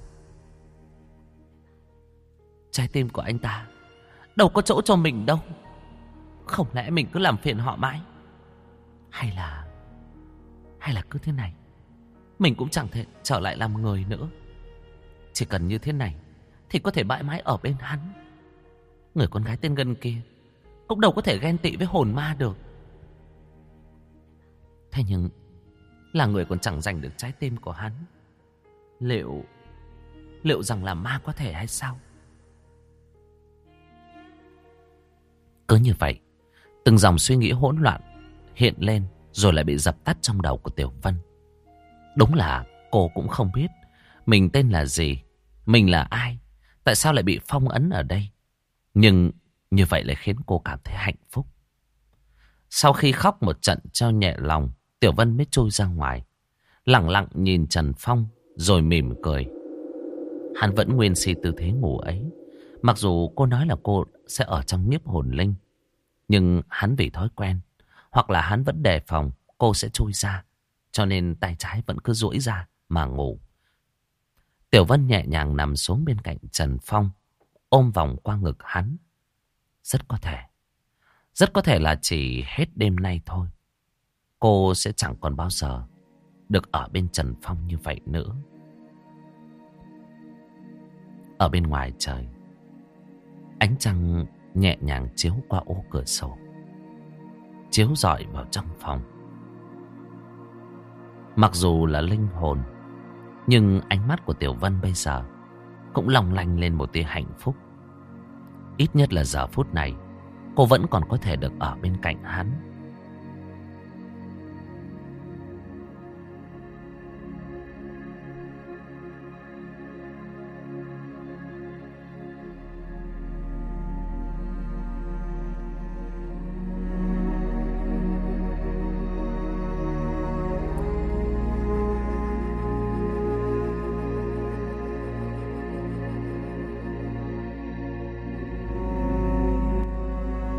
Trái tim của anh ta đâu có chỗ cho mình đâu. Không lẽ mình cứ làm phiền họ mãi? Hay là Hay là cứ thế này, mình cũng chẳng thể trở lại làm người nữa. Chỉ cần như thế này thì có thể mãi mãi ở bên hắn. Người con gái tên Ngân kia cũng đâu có thể ghen tị với hồn ma được. Thế nhưng là người còn chẳng giành được trái tim của hắn. Liệu Liệu rằng là ma có thể hay sao? Cứ như vậy, từng dòng suy nghĩ hỗn loạn hiện lên, rồi lại bị dập tắt trong đầu của Tiểu Vân. Đúng là cô cũng không biết mình tên là gì, mình là ai, tại sao lại bị phong ấn ở đây. Nhưng như vậy lại khiến cô cảm thấy hạnh phúc. Sau khi khóc một trận cho nhẹ lòng, Tiểu Vân mới trôi ra ngoài, lặng lặng nhìn Trần Phong rồi mỉm cười. Hắn vẫn nguyên si tư thế ngủ ấy. Mặc dù cô nói là cô sẽ ở trong nhiếp hồn linh, nhưng hắn vì thói quen, hoặc là hắn vẫn đề phòng cô sẽ chui ra, cho nên tay trái vẫn cứ duỗi ra mà ngủ. Tiểu Vân nhẹ nhàng nằm xuống bên cạnh Trần Phong, ôm vòng qua ngực hắn. Rất có thể, rất có thể là chỉ hết đêm nay thôi, cô sẽ chẳng còn bao giờ được ở bên Trần Phong như vậy nữa. Ở bên ngoài trời, ánh trăng nhẹ nhàng chiếu qua ô cửa sổ, chiếu rọi vào trong phòng. Mặc dù là linh hồn, nhưng ánh mắt của Tiểu Vân bây giờ cũng long lanh lên một tia hạnh phúc. Ít nhất là giờ phút này cô vẫn còn có thể được ở bên cạnh hắn.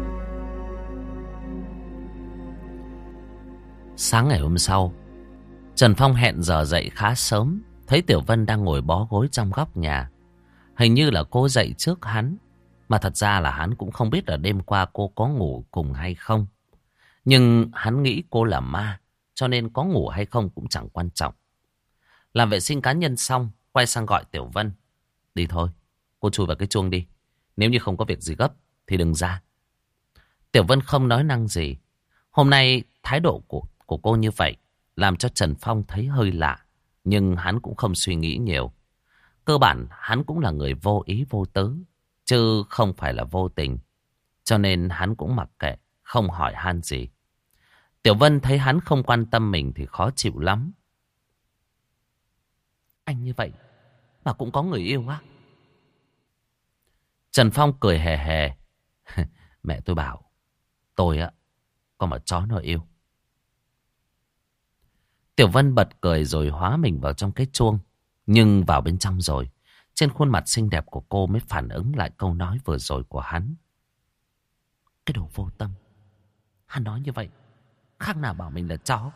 Sáng ngày hôm sau, Trần Phong hẹn giờ dậy khá sớm. Thấy Tiểu Vân đang ngồi bó gối trong góc nhà. Hình như là cô dậy trước hắn. Mà thật ra là hắn cũng không biết là đêm qua cô có ngủ cùng hay không. Nhưng hắn nghĩ cô là ma, cho nên có ngủ hay không cũng chẳng quan trọng. Làm vệ sinh cá nhân xong, quay sang gọi Tiểu Vân. Đi thôi, cô chui vào cái chuông đi. Nếu như không có việc gì gấp thì đừng ra. Tiểu Vân không nói năng gì. Hôm nay thái độ của, của cô như vậy làm cho Trần Phong thấy hơi lạ. Nhưng hắn cũng không suy nghĩ nhiều. Cơ bản hắn cũng là người vô ý vô tứ, chứ không phải là vô tình. Cho nên hắn cũng mặc kệ, không hỏi han gì. Tiểu Vân thấy hắn không quan tâm mình thì khó chịu lắm. Anh như vậy mà cũng có người yêu á? Trần Phong cười hề hề. Mẹ tôi bảo tôi á có mà chó nó yêu. Tiểu Vân bật cười rồi hóa mình vào trong cái chuông. Nhưng vào bên trong rồi, trên khuôn mặt xinh đẹp của cô mới phản ứng lại câu nói vừa rồi của hắn. Cái đồ vô tâm. Hắn nói như vậy khác nào bảo mình là chó.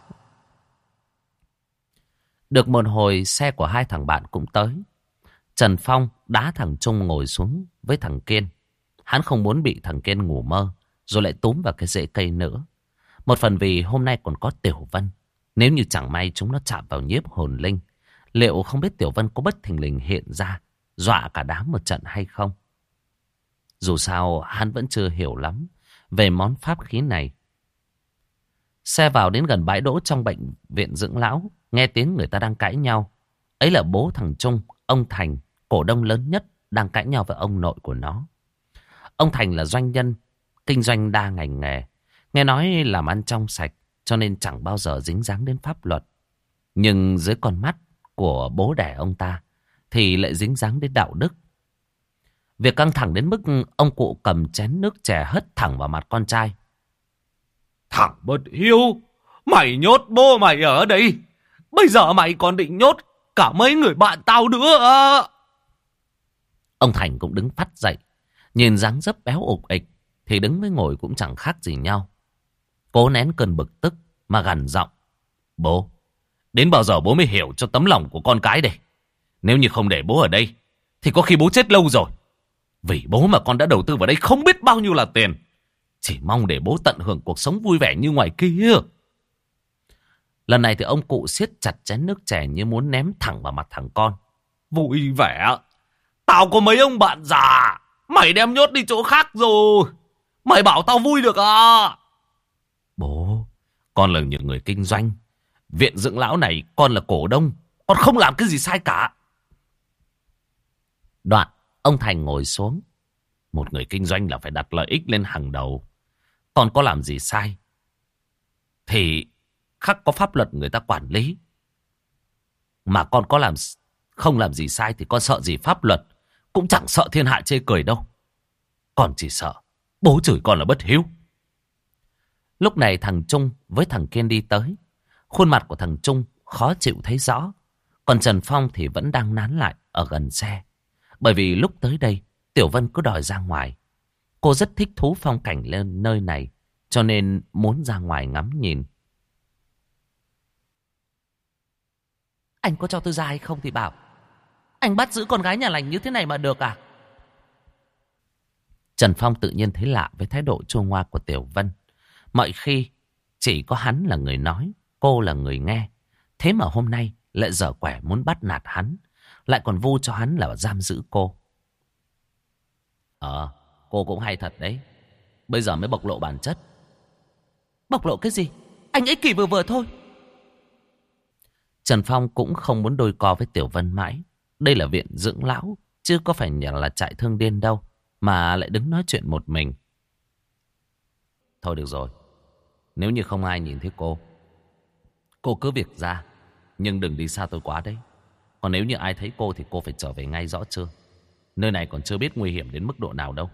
Được một hồi, xe của hai thằng bạn cũng tới. Trần Phong đá thằng Trung ngồi xuống với thằng Kiên. Hắn không muốn bị thằng Kiên ngủ mơ rồi lại túm vào cái rễ cây nữa. Một phần vì hôm nay còn có Tiểu Vân. Nếu như chẳng may chúng nó chạm vào nhiếp hồn linh, liệu không biết Tiểu Vân có bất thình lình hiện ra dọa cả đám một trận hay không? Dù sao hắn vẫn chưa hiểu lắm về món pháp khí này. Xe vào đến gần bãi đỗ trong bệnh viện dưỡng lão. Nghe tiếng người ta đang cãi nhau. Ấy là bố thằng Trung, ông Thành, cổ đông lớn nhất, đang cãi nhau với ông nội của nó. Ông Thành là doanh nhân, kinh doanh đa ngành nghề. Nghe nói làm ăn trong sạch, cho nên chẳng bao giờ dính dáng đến pháp luật. Nhưng dưới con mắt của bố đẻ ông ta thì lại dính dáng đến đạo đức. Việc căng thẳng đến mức ông cụ cầm chén nước chè hất thẳng vào mặt con trai. Thằng bất hiếu, mày nhốt bố mày ở đây. Bây giờ mày còn định nhốt cả mấy người bạn tao nữa à? Ông Thành cũng đứng phắt dậy. Nhìn dáng dấp béo ục ịch thì đứng với ngồi cũng chẳng khác gì nhau. Cố nén cơn bực tức mà gằn giọng. Bố, đến bao giờ bố mới hiểu cho tấm lòng của con cái đây? Nếu như không để bố ở đây thì có khi bố chết lâu rồi. Vì bố mà con đã đầu tư vào đây không biết bao nhiêu là tiền. Chỉ mong để bố tận hưởng cuộc sống vui vẻ như ngoài kia. Lần này thì ông cụ siết chặt chén nước chè như muốn ném thẳng vào mặt thằng con. Vui vẻ? Tao có mấy ông bạn già, mày đem nhốt đi chỗ khác rồi. Mày bảo tao vui được à? Bố, con là những người kinh doanh. Viện dưỡng lão này con là cổ đông. Con không làm cái gì sai cả. Đoạn, ông Thành ngồi xuống. Một người kinh doanh là phải đặt lợi ích lên hàng đầu. Con có làm gì sai thì khắc có pháp luật người ta quản lý. Mà con có làm không làm gì sai thì con sợ gì pháp luật. Cũng chẳng sợ thiên hạ chê cười đâu. Con chỉ sợ bố chửi con là bất hiếu. Lúc này thằng Trung với thằng Kiên đi tới. Khuôn mặt của thằng Trung khó chịu thấy rõ. Còn Trần Phong thì vẫn đang nán lại ở gần xe. Bởi vì lúc tới đây Tiểu Vân cứ đòi ra ngoài. Cô rất thích thú phong cảnh lên nơi này, cho nên muốn ra ngoài ngắm nhìn. Anh có cho tôi ra hay không thì bảo. Anh bắt giữ con gái nhà lành như thế này mà được à? Trần Phong tự nhiên thấy lạ với thái độ chua ngoa của Tiểu Vân. Mọi khi chỉ có hắn là người nói, cô là người nghe. Thế mà hôm nay lại dở quẻ muốn bắt nạt hắn, lại còn vu cho hắn là giam giữ cô. Ờ, cô cũng hay thật đấy. Bây giờ mới bộc lộ bản chất. Bộc lộ cái gì? Anh ích kỷ vừa vừa thôi. Trần Phong cũng không muốn đôi co với Tiểu Vân mãi. Đây là viện dưỡng lão, chứ có phải là trại thương điên đâu, mà lại đứng nói chuyện một mình. Thôi được rồi. Nếu như không ai nhìn thấy cô, cô cứ việc ra. Nhưng đừng đi xa tôi quá đấy. Còn nếu như ai thấy cô thì cô phải trở về ngay, rõ chưa? Nơi này còn chưa biết nguy hiểm đến mức độ nào đâu.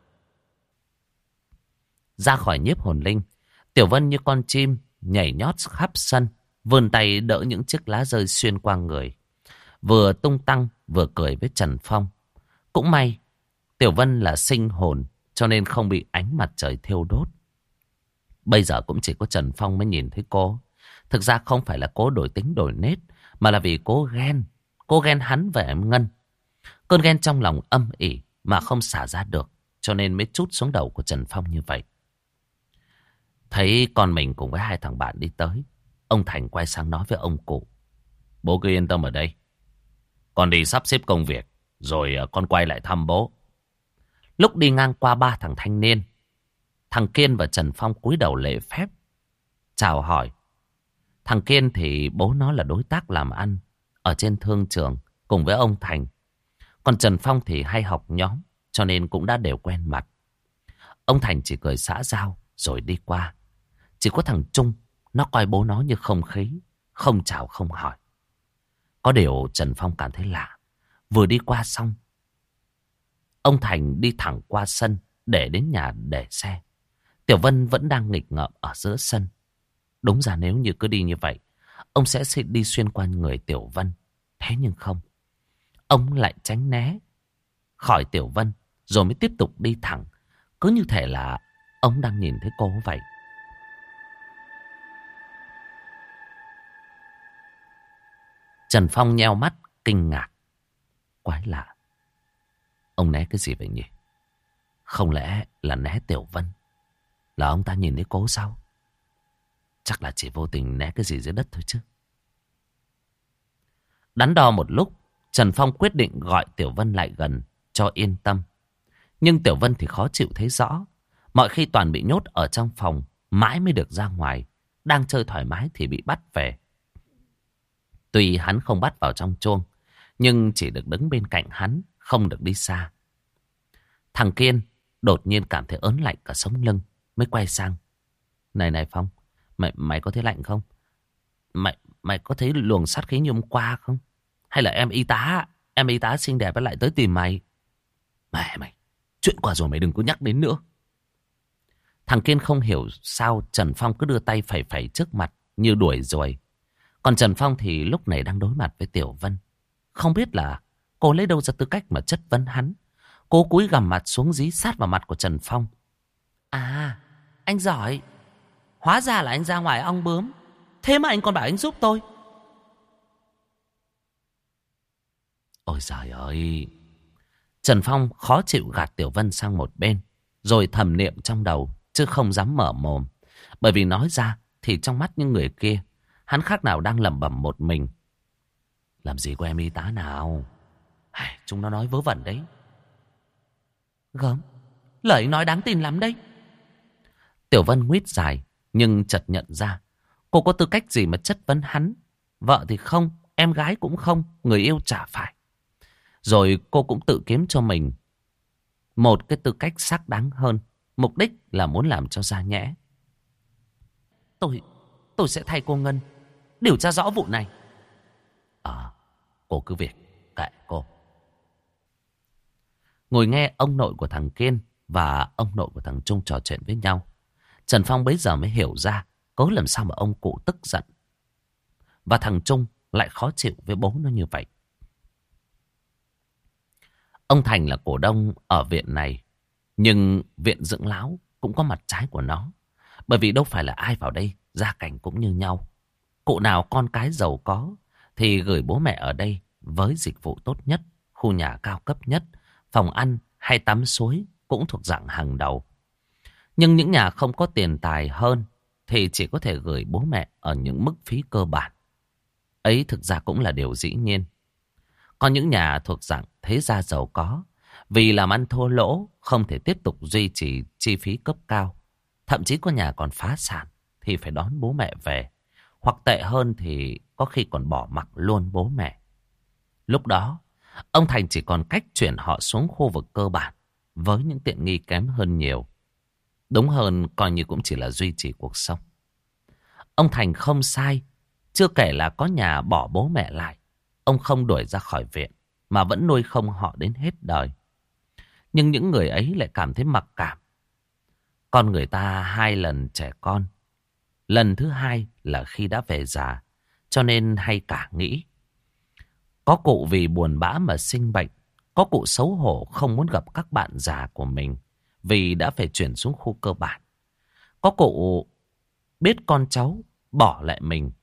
Ra khỏi nhiếp hồn linh, Tiểu Vân như con chim nhảy nhót khắp sân, vươn tay đỡ những chiếc lá rơi xuyên qua người. Vừa tung tăng vừa cười với Trần Phong. Cũng may Tiểu Vân là sinh hồn, cho nên không bị ánh mặt trời thiêu đốt. Bây giờ cũng chỉ có Trần Phong mới nhìn thấy cô. Thực ra không phải là cô đổi tính đổi nết, mà là vì cô ghen. Cô ghen hắn và em Ngân. Cơn ghen trong lòng âm ỉ mà không xả ra được, cho nên mới trút xuống đầu của Trần Phong như vậy. Thấy con mình cùng với hai thằng bạn đi tới, ông Thành quay sang nói với ông cụ. Bố cứ yên tâm ở đây. Con đi sắp xếp công việc, rồi con quay lại thăm bố. Lúc đi ngang qua ba thằng thanh niên, thằng Kiên và Trần Phong cúi đầu lễ phép chào hỏi. Thằng Kiên thì bố nó là đối tác làm ăn ở trên thương trường cùng với ông Thành. Còn Trần Phong thì hay học nhóm, cho nên cũng đã đều quen mặt. Ông Thành chỉ cười xã giao rồi đi qua. Chỉ có thằng Trung, nó coi bố nó như không khí, không chào không hỏi. Có điều Trần Phong cảm thấy lạ. Vừa đi qua xong, ông Thành đi thẳng qua sân để đến nhà để xe. Tiểu Vân vẫn đang nghịch ngợm ở giữa sân. Đúng ra nếu như cứ đi như vậy, ông sẽ đi xuyên qua người Tiểu Vân. Thế nhưng không. Ông lại tránh né khỏi Tiểu Vân, rồi mới tiếp tục đi thẳng. Cứ như thể là ông đang nhìn thấy cô vậy. Trần Phong nheo mắt, kinh ngạc. Quái lạ. Ông né cái gì vậy nhỉ? Không lẽ là né Tiểu Vân? Là ông ta nhìn thấy cô sao? Chắc là chỉ vô tình né cái gì dưới đất thôi chứ. Đắn đo một lúc, Trần Phong quyết định gọi Tiểu Vân lại gần cho yên tâm. Nhưng Tiểu Vân thì khó chịu thấy rõ. Mọi khi toàn bị nhốt ở trong phòng, mãi mới được ra ngoài. Đang chơi thoải mái thì bị bắt về. Tuy hắn không bắt vào trong chuông, nhưng chỉ được đứng bên cạnh hắn, không được đi xa. Thằng Kiên đột nhiên cảm thấy ớn lạnh cả sống lưng, mới quay sang. Này này Phong, mày, mày có thấy lạnh không? Mày, mày có thấy luồng sát khí như hôm qua không? Hay là em y tá, em y tá xinh đẹp lại tới tìm mày? Mẹ mày, chuyện qua rồi mày đừng có nhắc đến nữa. Thằng Kiên không hiểu sao Trần Phong cứ đưa tay phẩy phẩy trước mặt như đuổi ruồi. Còn Trần Phong thì lúc này đang đối mặt với Tiểu Vân. Không biết là cô lấy đâu ra tư cách mà chất vấn hắn. Cô cúi gằm mặt xuống dí sát vào mặt của Trần Phong. À, anh giỏi. Hóa ra là anh ra ngoài ong bướm. Thế mà anh còn bảo anh giúp tôi. Ôi giời ơi. Trần Phong khó chịu gạt Tiểu Vân sang một bên, rồi thầm niệm trong đầu, chứ không dám mở mồm. Bởi vì nói ra thì trong mắt những người kia, hắn khác nào đang lẩm bẩm một mình. Làm gì có em y tá nào? Ai, chúng nó nói vớ vẩn đấy. Gớm, lời anh nói đáng tin lắm đấy. Tiểu Vân nguyết dài, nhưng chợt nhận ra cô có tư cách gì mà chất vấn hắn. Vợ thì không, em gái cũng không, người yêu chả phải. Rồi cô cũng tự kiếm cho mình một cái tư cách xác đáng hơn. Mục đích là muốn làm cho ra nhẽ. Tôi, tôi sẽ thay cô Ngân điều tra rõ vụ này. À, cô cứ việc, kệ cô. Ngồi nghe ông nội của thằng Kiên và ông nội của thằng Trung trò chuyện với nhau, Trần Phong bấy giờ mới hiểu ra có làm sao mà ông cụ tức giận. Và thằng Trung lại khó chịu với bố nó như vậy. Ông Thành là cổ đông ở viện này, nhưng viện dưỡng lão cũng có mặt trái của nó. Bởi vì đâu phải là ai vào đây gia cảnh cũng như nhau. Cụ nào con cái giàu có thì gửi bố mẹ ở đây với dịch vụ tốt nhất, khu nhà cao cấp nhất, phòng ăn hay tắm suối cũng thuộc dạng hàng đầu. Nhưng những nhà không có tiền tài hơn thì chỉ có thể gửi bố mẹ ở những mức phí cơ bản. Ấy thực ra cũng là điều dĩ nhiên. Còn những nhà thuộc dạng thế gia giàu có, vì làm ăn thua lỗ, không thể tiếp tục duy trì chi phí cấp cao. Thậm chí có nhà còn phá sản thì phải đón bố mẹ về. Hoặc tệ hơn thì có khi còn bỏ mặc luôn bố mẹ. Lúc đó, ông Thành chỉ còn cách chuyển họ xuống khu vực cơ bản với những tiện nghi kém hơn nhiều. Đúng hơn coi như cũng chỉ là duy trì cuộc sống. Ông Thành không sai, chưa kể là có nhà bỏ bố mẹ lại. Ông không đuổi ra khỏi viện mà vẫn nuôi không họ đến hết đời. Nhưng những người ấy lại cảm thấy mặc cảm. Con người ta hai lần trẻ con, lần thứ hai là khi đã về già, cho nên hay cả nghĩ. Có cụ vì buồn bã mà sinh bệnh, có cụ xấu hổ không muốn gặp các bạn già của mình vì đã phải chuyển xuống khu cơ bản. Có cụ biết con cháu bỏ lại mình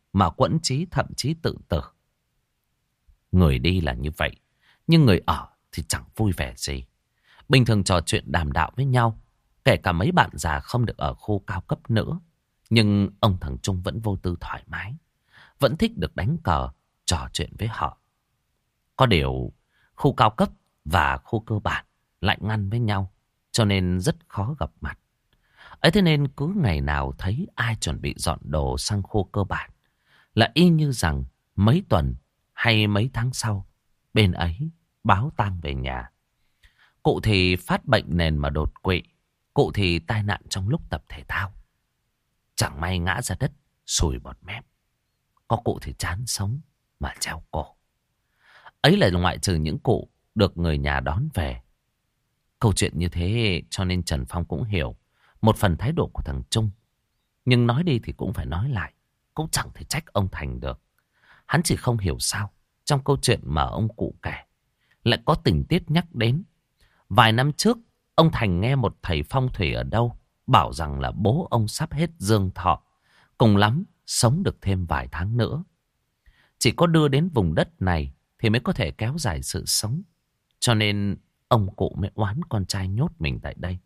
mà quẫn trí thậm chí tự tử. Người đi là như vậy, nhưng người ở thì chẳng vui vẻ gì. Bình thường trò chuyện đàm đạo với nhau, kể cả mấy bạn già không được ở khu cao cấp nữa. Nhưng ông thằng Trung vẫn vô tư thoải mái, vẫn thích được đánh cờ, trò chuyện với họ. Có điều, khu cao cấp và khu cơ bản lại ngăn với nhau, cho nên rất khó gặp mặt. Ấy thế nên cứ ngày nào thấy ai chuẩn bị dọn đồ sang khu cơ bản là y như rằng mấy tuần hay mấy tháng sau, bên ấy báo tang về nhà. Cụ thì phát bệnh nền mà đột quỵ, cụ thì tai nạn trong lúc tập thể thao. Chẳng may ngã ra đất, sùi bọt mép. Có cụ thì chán sống mà treo cổ. Ấy là ngoại trừ những cụ được người nhà đón về. Câu chuyện như thế cho nên Trần Phong cũng hiểu một phần thái độ của thằng Trung. Nhưng nói đi thì cũng phải nói lại, cũng chẳng thể trách ông Thành được. Hắn chỉ không hiểu sao trong câu chuyện mà ông cụ kể lại có tình tiết nhắc đến. Vài năm trước, ông Thành nghe một thầy phong thủy ở đâu bảo rằng là bố ông sắp hết dương thọ, cùng lắm sống được thêm vài tháng nữa. Chỉ có đưa đến vùng đất này thì mới có thể kéo dài sự sống. Cho nên ông cụ mới oán con trai nhốt mình tại đây.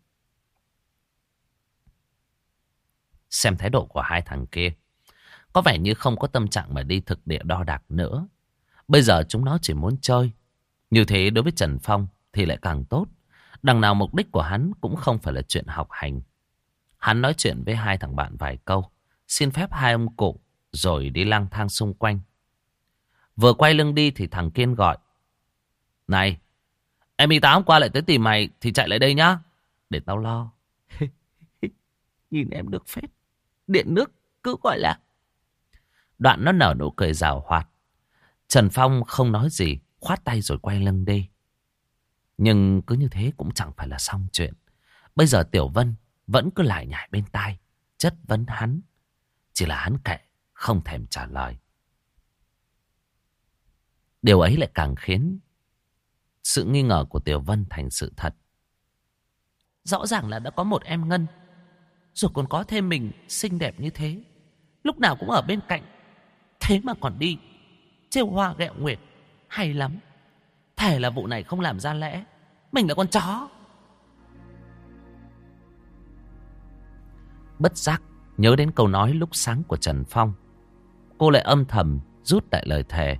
Xem thái độ của hai thằng kia, có vẻ như không có tâm trạng mà đi thực địa đo đạc nữa. Bây giờ chúng nó chỉ muốn chơi. Như thế đối với Trần Phong thì lại càng tốt. Đằng nào mục đích của hắn cũng không phải là chuyện học hành. Hắn nói chuyện với hai thằng bạn vài câu, xin phép hai ông cụ, rồi đi lang thang xung quanh. Vừa quay lưng đi thì thằng Kiên gọi: "Này, em y tá hôm qua lại tới tìm mày thì chạy lại đây nhá, để tao lo." Nhìn em được phết, điện nước cứ gọi là. Đoạn nó nở nụ cười rào hoạt. Trần Phong không nói gì, khoát tay rồi quay lưng đi. Nhưng cứ như thế cũng chẳng phải là xong chuyện. Bây giờ Tiểu Vân vẫn cứ lải nhải bên tai, chất vấn hắn. Chỉ là hắn kệ, không thèm trả lời. Điều ấy lại càng khiến sự nghi ngờ của Tiểu Vân thành sự thật. Rõ ràng là đã có một em Ngân, rồi còn có thêm mình xinh đẹp như thế, lúc nào cũng ở bên cạnh. Thế mà còn đi trêu hoa ghẹo nguyệt, hay lắm. Thề là vụ này không làm ra lẽ, mình là con chó. Bất giác nhớ đến câu nói lúc sáng của Trần Phong, cô lại âm thầm rút lại lời thề.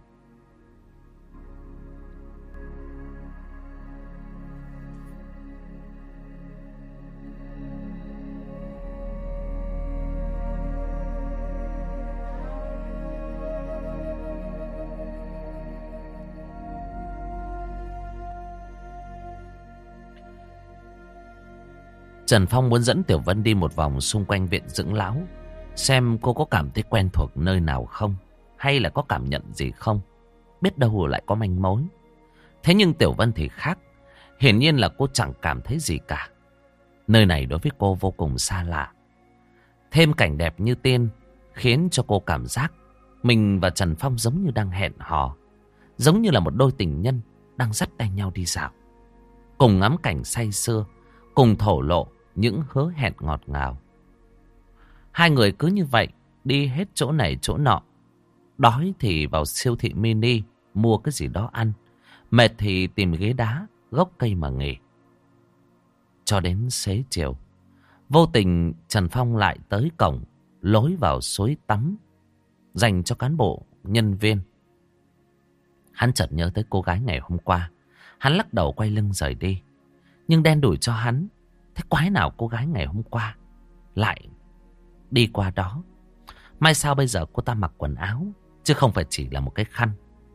Trần Phong muốn dẫn Tiểu Vân đi một vòng xung quanh viện dưỡng lão, xem cô có cảm thấy quen thuộc nơi nào không, hay là có cảm nhận gì không, biết đâu lại có manh mối. Thế nhưng Tiểu Vân thì khác, hiển nhiên là cô chẳng cảm thấy gì cả. Nơi này đối với cô vô cùng xa lạ. Thêm cảnh đẹp như tiên khiến cho cô cảm giác mình và Trần Phong giống như đang hẹn hò, giống như là một đôi tình nhân đang dắt tay nhau đi dạo, cùng ngắm cảnh say sưa, cùng thổ lộ những hứa hẹn ngọt ngào. Hai người cứ như vậy đi hết chỗ này chỗ nọ. Đói thì vào siêu thị mini mua cái gì đó ăn, mệt thì tìm ghế đá, gốc cây mà nghỉ. Cho đến xế chiều, vô tình Trần Phong lại tới cổng lối vào suối tắm dành cho cán bộ nhân viên. Hắn chợt nhớ tới cô gái ngày hôm qua. Hắn lắc đầu quay lưng rời đi. Nhưng đen đủi cho hắn, thế quái nào cô gái ngày hôm qua lại đi qua đó. May sao bây giờ cô ta mặc quần áo, chứ không phải chỉ là một cái khăn.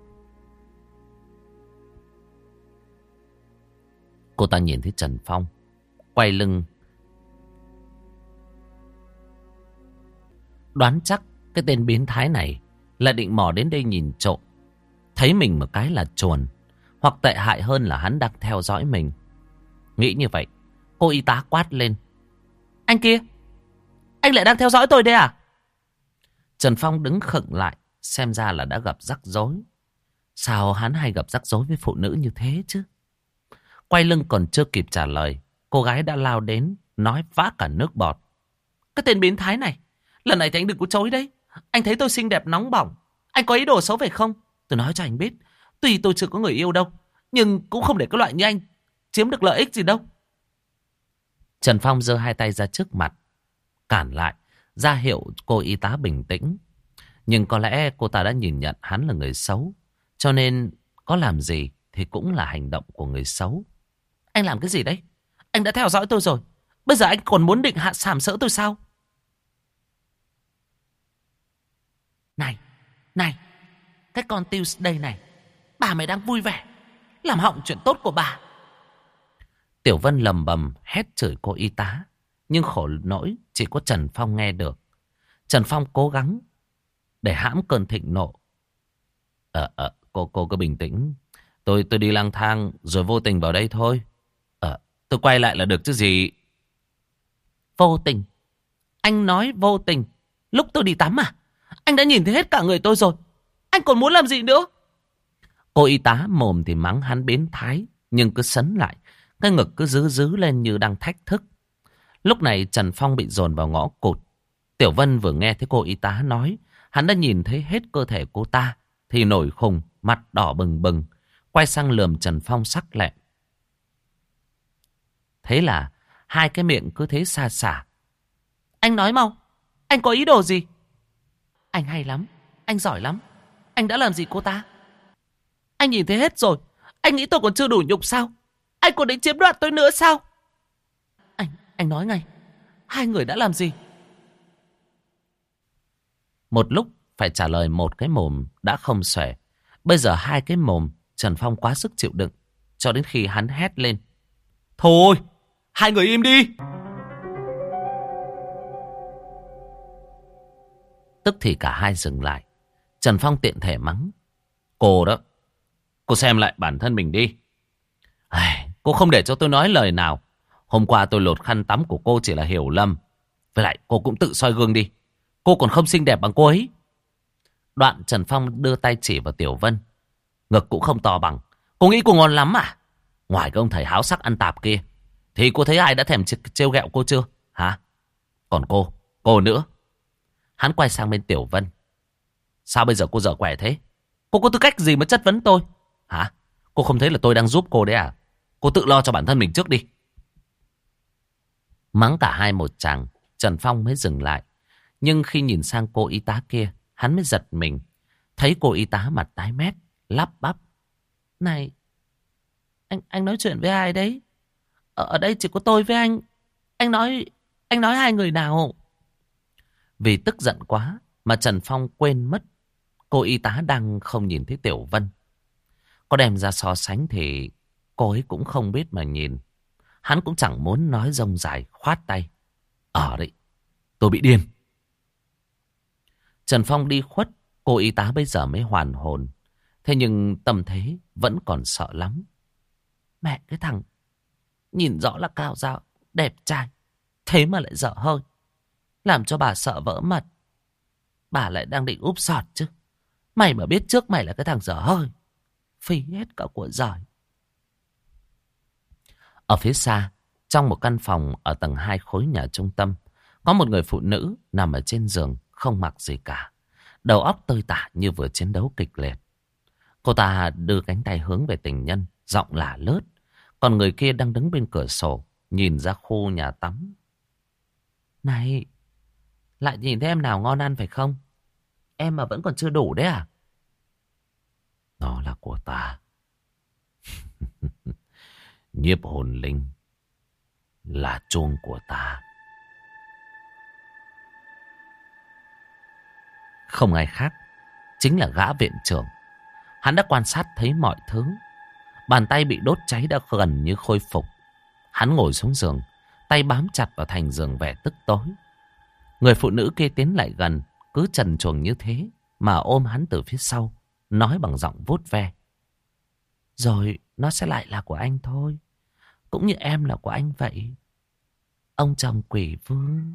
Cô ta nhìn thấy Trần Phong quay lưng, đoán chắc cái tên biến thái này là định mò đến đây nhìn trộm. Thấy mình một cái là chuồn, hoặc tệ hại hơn là hắn đang theo dõi mình. Nghĩ như vậy, cô y tá quát lên: "Anh kia, anh lại đang theo dõi tôi đấy à?" Trần Phong đứng khựng lại, xem ra là đã gặp rắc rối. Sao hắn hay gặp rắc rối với phụ nữ như thế chứ? Quay lưng còn chưa kịp trả lời, cô gái đã lao đến, nói vã cả nước bọt: "Cái tên biến thái này, lần này thì anh đừng có chối đấy. Anh thấy tôi xinh đẹp nóng bỏng. Anh có ý đồ xấu phải không? Tôi nói cho anh biết. Tuy tôi chưa có người yêu đâu, nhưng cũng không để cái loại như anh chiếm được lợi ích gì đâu. Trần Phong giơ hai tay ra trước mặt, cản lại, ra hiệu cô y tá bình tĩnh. Nhưng có lẽ cô ta đã nhìn nhận hắn là người xấu, cho nên có làm gì thì cũng là hành động của người xấu. Anh làm cái gì đấy? Anh đã theo dõi tôi rồi. Bây giờ anh còn muốn định hạ sàm sỡ tôi sao? Này, này, cái con Tuesday này, bà mày đang vui vẻ, làm hỏng chuyện tốt của bà. Tiểu Vân lầm bầm hét chửi cô y tá, nhưng khổ nỗi chỉ có Trần Phong nghe được. Trần Phong cố gắng để hãm cơn thịnh nộ. Ờ, ờ, cô, cô cứ bình tĩnh. Tôi, tôi đi lang thang rồi vô tình vào đây thôi. Ờ, tôi quay lại là được chứ gì. Vô tình? Anh nói vô tình lúc tôi đi tắm à? Anh đã nhìn thấy hết cả người tôi rồi. Anh còn muốn làm gì nữa? Cô y tá mồm thì mắng hắn biến thái, nhưng cứ sấn lại, cái ngực cứ giữ giữ lên như đang thách thức. Lúc này Trần Phong bị dồn vào ngõ cụt. Tiểu Vân vừa nghe thấy cô y tá nói hắn đã nhìn thấy hết cơ thể cô ta thì nổi khùng, mặt đỏ bừng bừng, quay sang lườm Trần Phong sắc lẹm. Thế là hai cái miệng cứ thế xa xả. Anh nói mau, anh có ý đồ gì? Anh hay lắm, anh giỏi lắm. Anh đã làm gì cô ta? Anh nhìn thấy hết rồi. Anh nghĩ tôi còn chưa đủ nhục sao? Anh còn định chiếm đoạt tôi nữa sao? Anh, anh nói ngay, hai người đã làm gì? Một lúc phải trả lời một cái mồm đã không xuể. Bây giờ hai cái mồm Trần Phong quá sức chịu đựng, cho đến khi hắn hét lên. Thôi, hai người im đi. Tức thì cả hai dừng lại. Trần Phong tiện thể mắng. Cô đó, cô xem lại bản thân mình đi. Ai, cô không để cho tôi nói lời nào. Hôm qua tôi lột khăn tắm của cô chỉ là hiểu lầm. Với lại cô cũng tự soi gương đi. Cô còn không xinh đẹp bằng cô ấy. Đoạn Trần Phong đưa tay chỉ vào Tiểu Vân. Ngực cũng không to bằng. Cô nghĩ cô ngon lắm à? Ngoài cái ông thầy háo sắc ăn tạp kia, thì cô thấy ai đã thèm trêu ghẹo cô chưa? Hả? Còn cô, cô nữa. Hắn quay sang bên Tiểu Vân. Sao bây giờ cô dở quẻ thế? Cô có tư cách gì mà chất vấn tôi? Hả? Cô không thấy là tôi đang giúp cô đấy à? Cô tự lo cho bản thân mình trước đi. Mắng cả hai một chàng, Trần Phong mới dừng lại. Nhưng khi nhìn sang cô y tá kia, hắn mới giật mình. Thấy cô y tá mặt tái mét, lắp bắp. Này, anh anh nói chuyện với ai đấy? Ở, ở đây chỉ có tôi với anh. Anh nói, anh nói hai người nào? Vì tức giận quá mà Trần Phong quên mất cô y tá đang không nhìn thấy Tiểu Vân. Có đem ra so sánh thì cô ấy cũng không biết mà nhìn. Hắn cũng chẳng muốn nói rông dài, khoát tay. Ở đấy, tôi bị điên. Trần Phong đi khuất, cô y tá bây giờ mới hoàn hồn. Thế nhưng tâm thế vẫn còn sợ lắm. Mẹ cái thằng nhìn rõ là cao ráo, đẹp trai, thế mà lại dở hơi, làm cho bà sợ vỡ mật. Bà lại đang định úp sọt chứ. Mày mà biết trước mày là cái thằng dở hơi, phí hết cả của giỏi. Ở phía xa, trong một căn phòng ở tầng hai khối nhà trung tâm, có một người phụ nữ nằm ở trên giường, không mặc gì cả. Đầu óc tơi tả như vừa chiến đấu kịch liệt. Cô ta đưa cánh tay hướng về tình nhân, giọng lả lướt. Còn người kia đang đứng bên cửa sổ, nhìn ra khu nhà tắm. Này, lại nhìn thấy em nào ngon ăn phải không? Em mà vẫn còn chưa đủ đấy à? Nó là của ta. Nhiếp hồn linh là chuông của ta. Không ai khác, chính là gã viện trưởng. Hắn đã quan sát thấy mọi thứ. Bàn tay bị đốt cháy đã gần như khôi phục. Hắn ngồi xuống giường, tay bám chặt vào thành giường vẻ tức tối. Người phụ nữ kia tiến lại gần, cứ trần truồng như thế mà ôm hắn từ phía sau, nói bằng giọng vuốt ve. Rồi nó sẽ lại là của anh thôi, cũng như em là của anh vậy, ông chồng quỷ vương.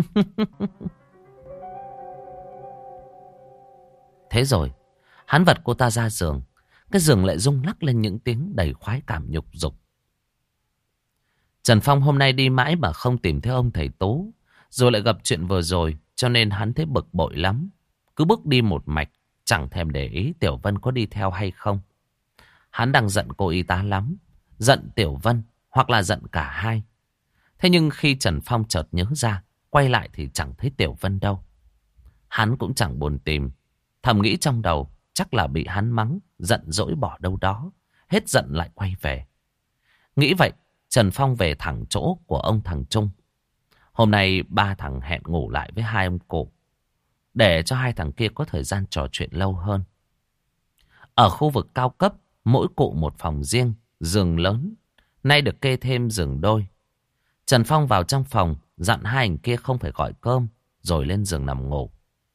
Thế rồi, hắn vật cô ta ra giường. Cái giường lại rung lắc lên những tiếng đầy khoái cảm nhục dục. Trần Phong hôm nay đi mãi mà không tìm thấy ông thầy Tú, rồi lại gặp chuyện vừa rồi, cho nên hắn thấy bực bội lắm. cứ bước đi một mạch, chẳng thèm để ý Tiểu Vân có đi theo hay không. Hắn đang giận cô y tá lắm, giận Tiểu Vân hoặc là giận cả hai. Thế nhưng khi Trần Phong chợt nhớ ra, quay lại thì chẳng thấy Tiểu Vân đâu. Hắn cũng chẳng buồn tìm, thầm nghĩ trong đầu chắc là bị hắn mắng, giận dỗi bỏ đâu đó, hết giận lại quay về. Nghĩ vậy, Trần Phong về thẳng chỗ của ông thằng Trung. Hôm nay ba thằng hẹn ngủ lại với hai ông cụ, để cho hai thằng kia có thời gian trò chuyện lâu hơn. Ở khu vực cao cấp, mỗi cụ một phòng riêng, giường lớn, nay được kê thêm giường đôi. Trần Phong vào trong phòng, dặn hai anh kia không phải gọi cơm, rồi lên giường nằm ngủ.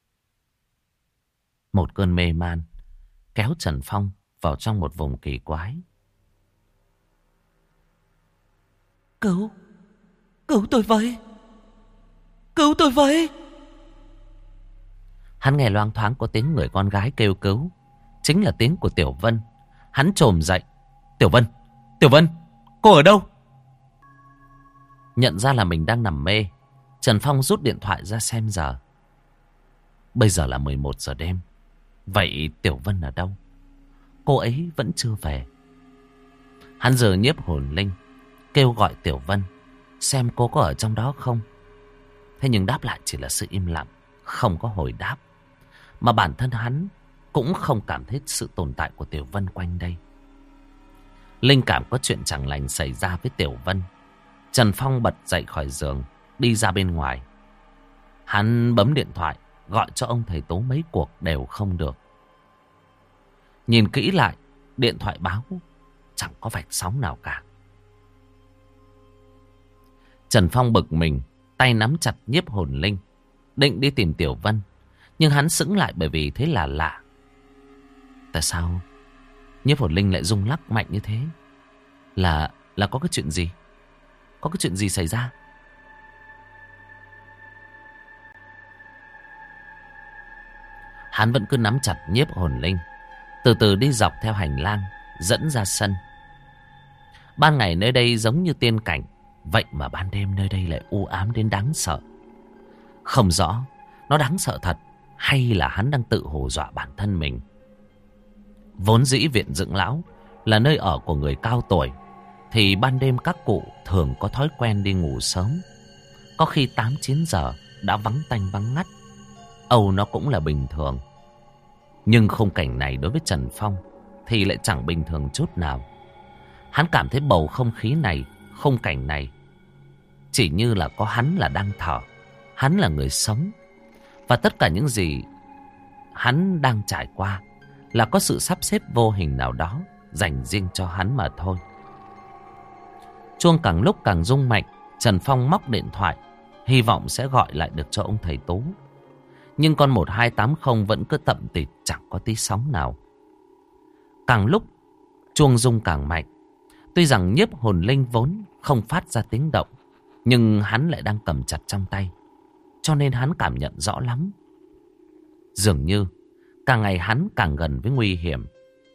Một cơn mê man kéo Trần Phong vào trong một vùng kỳ quái. Cứu, cứu tôi với, cứu tôi với. Hắn nghe loang thoáng có tiếng người con gái kêu cứu, chính là tiếng của Tiểu Vân. Hắn chồm dậy. Tiểu Vân, Tiểu Vân, cô ở đâu? Nhận ra là mình đang nằm mê, Trần Phong rút điện thoại ra xem giờ. Bây giờ là mười một giờ đêm. Vậy Tiểu Vân ở đâu? Cô ấy vẫn chưa về. Hắn giờ nhiếp hồn linh, kêu gọi Tiểu Vân, xem cô có ở trong đó không. Thế nhưng đáp lại chỉ là sự im lặng, không có hồi đáp. Mà bản thân hắn cũng không cảm thấy sự tồn tại của Tiểu Vân quanh đây. Linh cảm có chuyện chẳng lành xảy ra với Tiểu Vân. Trần Phong bật dậy khỏi giường, đi ra bên ngoài. Hắn bấm điện thoại, gọi cho ông thầy Tố mấy cuộc đều không được. Nhìn kỹ lại, điện thoại báo chẳng có vạch sóng nào cả. Trần Phong bực mình, tay nắm chặt nhiếp hồn linh, định đi tìm Tiểu Vân. Nhưng hắn sững lại bởi vì thấy là lạ. Tại sao nhiếp hồn linh lại rung lắc mạnh như thế? Là là có cái chuyện gì? Có cái chuyện gì xảy ra? Hắn vẫn cứ nắm chặt nhiếp hồn linh, từ từ đi dọc theo hành lang dẫn ra sân. Ban ngày nơi đây giống như tiên cảnh, vậy mà ban đêm nơi đây lại u ám đến đáng sợ. Không rõ nó đáng sợ thật hay là hắn đang tự hù dọa bản thân mình. Vốn dĩ viện dưỡng lão là nơi ở của người cao tuổi, thì ban đêm các cụ thường có thói quen đi ngủ sớm. Có khi tám chín giờ đã vắng tanh vắng ngắt. Âu nó cũng là bình thường. Nhưng khung cảnh này đối với Trần Phong thì lại chẳng bình thường chút nào. Hắn cảm thấy bầu không khí này, khung cảnh này chỉ như là có hắn là đang thở. Hắn là người sống. Và tất cả những gì hắn đang trải qua là có sự sắp xếp vô hình nào đó dành riêng cho hắn mà thôi. Chuông càng lúc càng rung mạnh. Trần Phong móc điện thoại, hy vọng sẽ gọi lại được cho ông thầy Tú. Nhưng con một hai tám không vẫn cứ tậm tịt, chẳng có tí sóng nào. Càng lúc chuông rung càng mạnh. Tuy rằng nhiếp hồn linh vốn không phát ra tiếng động, nhưng hắn lại đang cầm chặt trong tay, cho nên hắn cảm nhận rõ lắm. Dường như càng ngày hắn càng gần với nguy hiểm.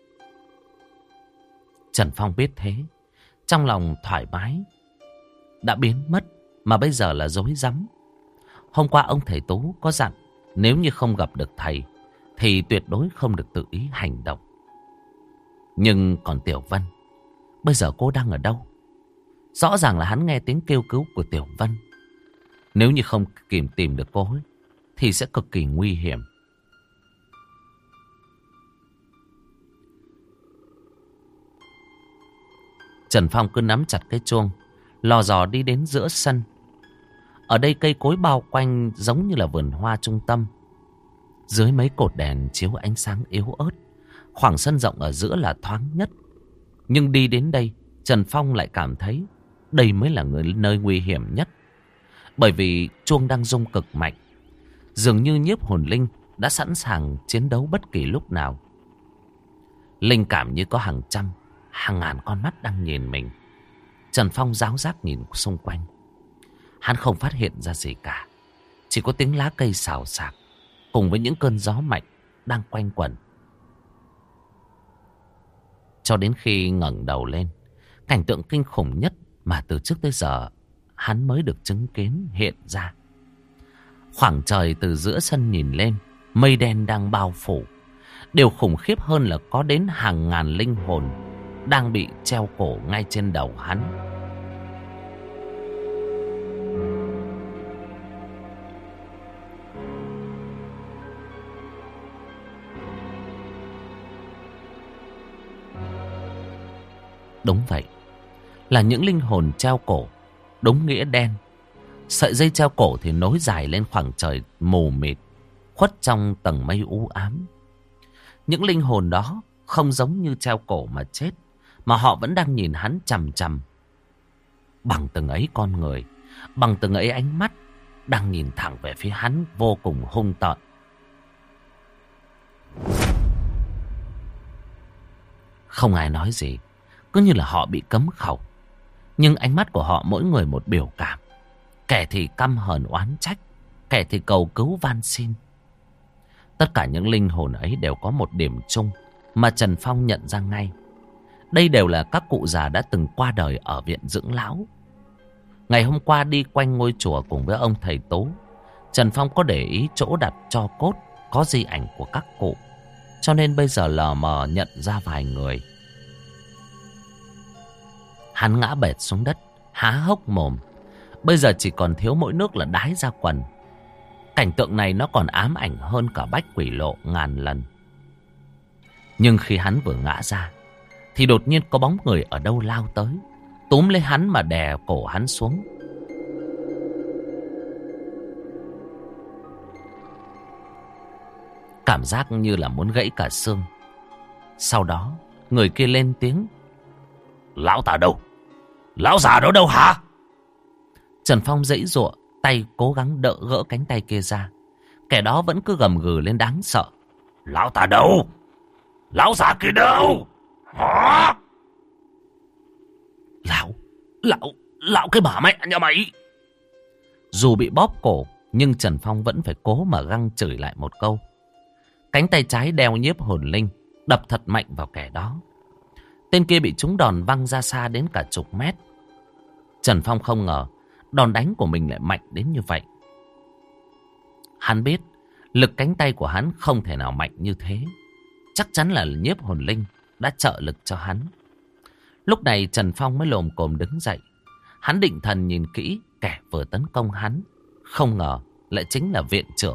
Trần Phong biết thế, trong lòng thoải mái đã biến mất, mà bây giờ là rối rắm. Hôm qua ông thầy Tú có dặn, nếu như không gặp được thầy thì tuyệt đối không được tự ý hành động. Nhưng còn Tiểu Vân, bây giờ cô đang ở đâu? Rõ ràng là hắn nghe tiếng kêu cứu của Tiểu Vân. Nếu như không kìm tìm được cô ấy thì sẽ cực kỳ nguy hiểm. Trần Phong cứ nắm chặt cái chuông, lò dò đi đến giữa sân. Ở đây cây cối bao quanh giống như là vườn hoa trung tâm. Dưới mấy cột đèn chiếu ánh sáng yếu ớt, khoảng sân rộng ở giữa là thoáng nhất. Nhưng đi đến đây, Trần Phong lại cảm thấy đây mới là người nơi nguy hiểm nhất. Bởi vì chuông đang rung cực mạnh, dường như nhiếp hồn linh đã sẵn sàng chiến đấu bất kỳ lúc nào. Linh cảm như có hàng trăm, hàng ngàn con mắt đang nhìn mình. Trần Phong ráo rác nhìn xung quanh. Hắn không phát hiện ra gì cả. Chỉ có tiếng lá cây xào xạc cùng với những cơn gió mạnh đang quanh quẩn. Cho đến khi ngẩng đầu lên, cảnh tượng kinh khủng nhất mà từ trước tới giờ hắn mới được chứng kiến hiện ra. Khoảng trời từ giữa sân nhìn lên mây đen đang bao phủ. Điều khủng khiếp hơn là có đến hàng ngàn linh hồn đang bị treo cổ ngay trên đầu hắn. Đúng vậy, là những linh hồn treo cổ, đúng nghĩa đen. Sợi dây treo cổ thì nối dài lên khoảng trời mù mịt, khuất trong tầng mây u ám. Những linh hồn đó không giống như treo cổ mà chết, mà họ vẫn đang nhìn hắn chằm chằm. Bằng từng ấy con người, bằng từng ấy ánh mắt, đang nhìn thẳng về phía hắn vô cùng hung tợn. Không ai nói gì, cứ như là họ bị cấm khẩu. Nhưng ánh mắt của họ mỗi người một biểu cảm. Kẻ thì căm hờn oán trách, kẻ thì cầu cứu van xin. Tất cả những linh hồn ấy đều có một điểm chung mà Trần Phong nhận ra ngay. Đây đều là các cụ già đã từng qua đời ở viện dưỡng lão. Ngày hôm qua đi quanh ngôi chùa cùng với ông thầy Tú, Trần Phong có để ý chỗ đặt tro cốt có di ảnh của các cụ, cho nên bây giờ lờ mờ nhận ra vài người. Hắn ngã bệt xuống đất, há hốc mồm. Bây giờ chỉ còn thiếu mỗi nước là đái ra quần. Cảnh tượng này nó còn ám ảnh hơn cả Bách Quỷ Lộ ngàn lần. Nhưng khi hắn vừa ngã ra, thì đột nhiên có bóng người ở đâu lao tới, túm lấy hắn mà đè cổ hắn xuống. Cảm giác như là muốn gãy cả xương. Sau đó, người kia lên tiếng: "Lão ta đâu? Lão già đó đâu hả?" Trần Phong giãy giụa, tay cố gắng đỡ gỡ cánh tay kia ra. Kẻ đó vẫn cứ gầm gừ lên đáng sợ: "Lão ta đâu? Lão già kia đâu? Hả? Lão, lão, lão cái bà mẹ nhà mày!" Dù bị bóp cổ, nhưng Trần Phong vẫn phải cố mà găng chửi lại một câu. Cánh tay trái đeo nhiếp hồn linh đập thật mạnh vào kẻ đó. Tên kia bị trúng đòn văng ra xa đến cả chục mét. Trần Phong không ngờ đòn đánh của mình lại mạnh đến như vậy. Hắn biết lực cánh tay của hắn không thể nào mạnh như thế. Chắc chắn là nhiếp hồn linh đã trợ lực cho hắn. Lúc này Trần Phong mới lồm cồm đứng dậy. Hắn định thần nhìn kỹ kẻ vừa tấn công hắn. Không ngờ lại chính là viện trưởng.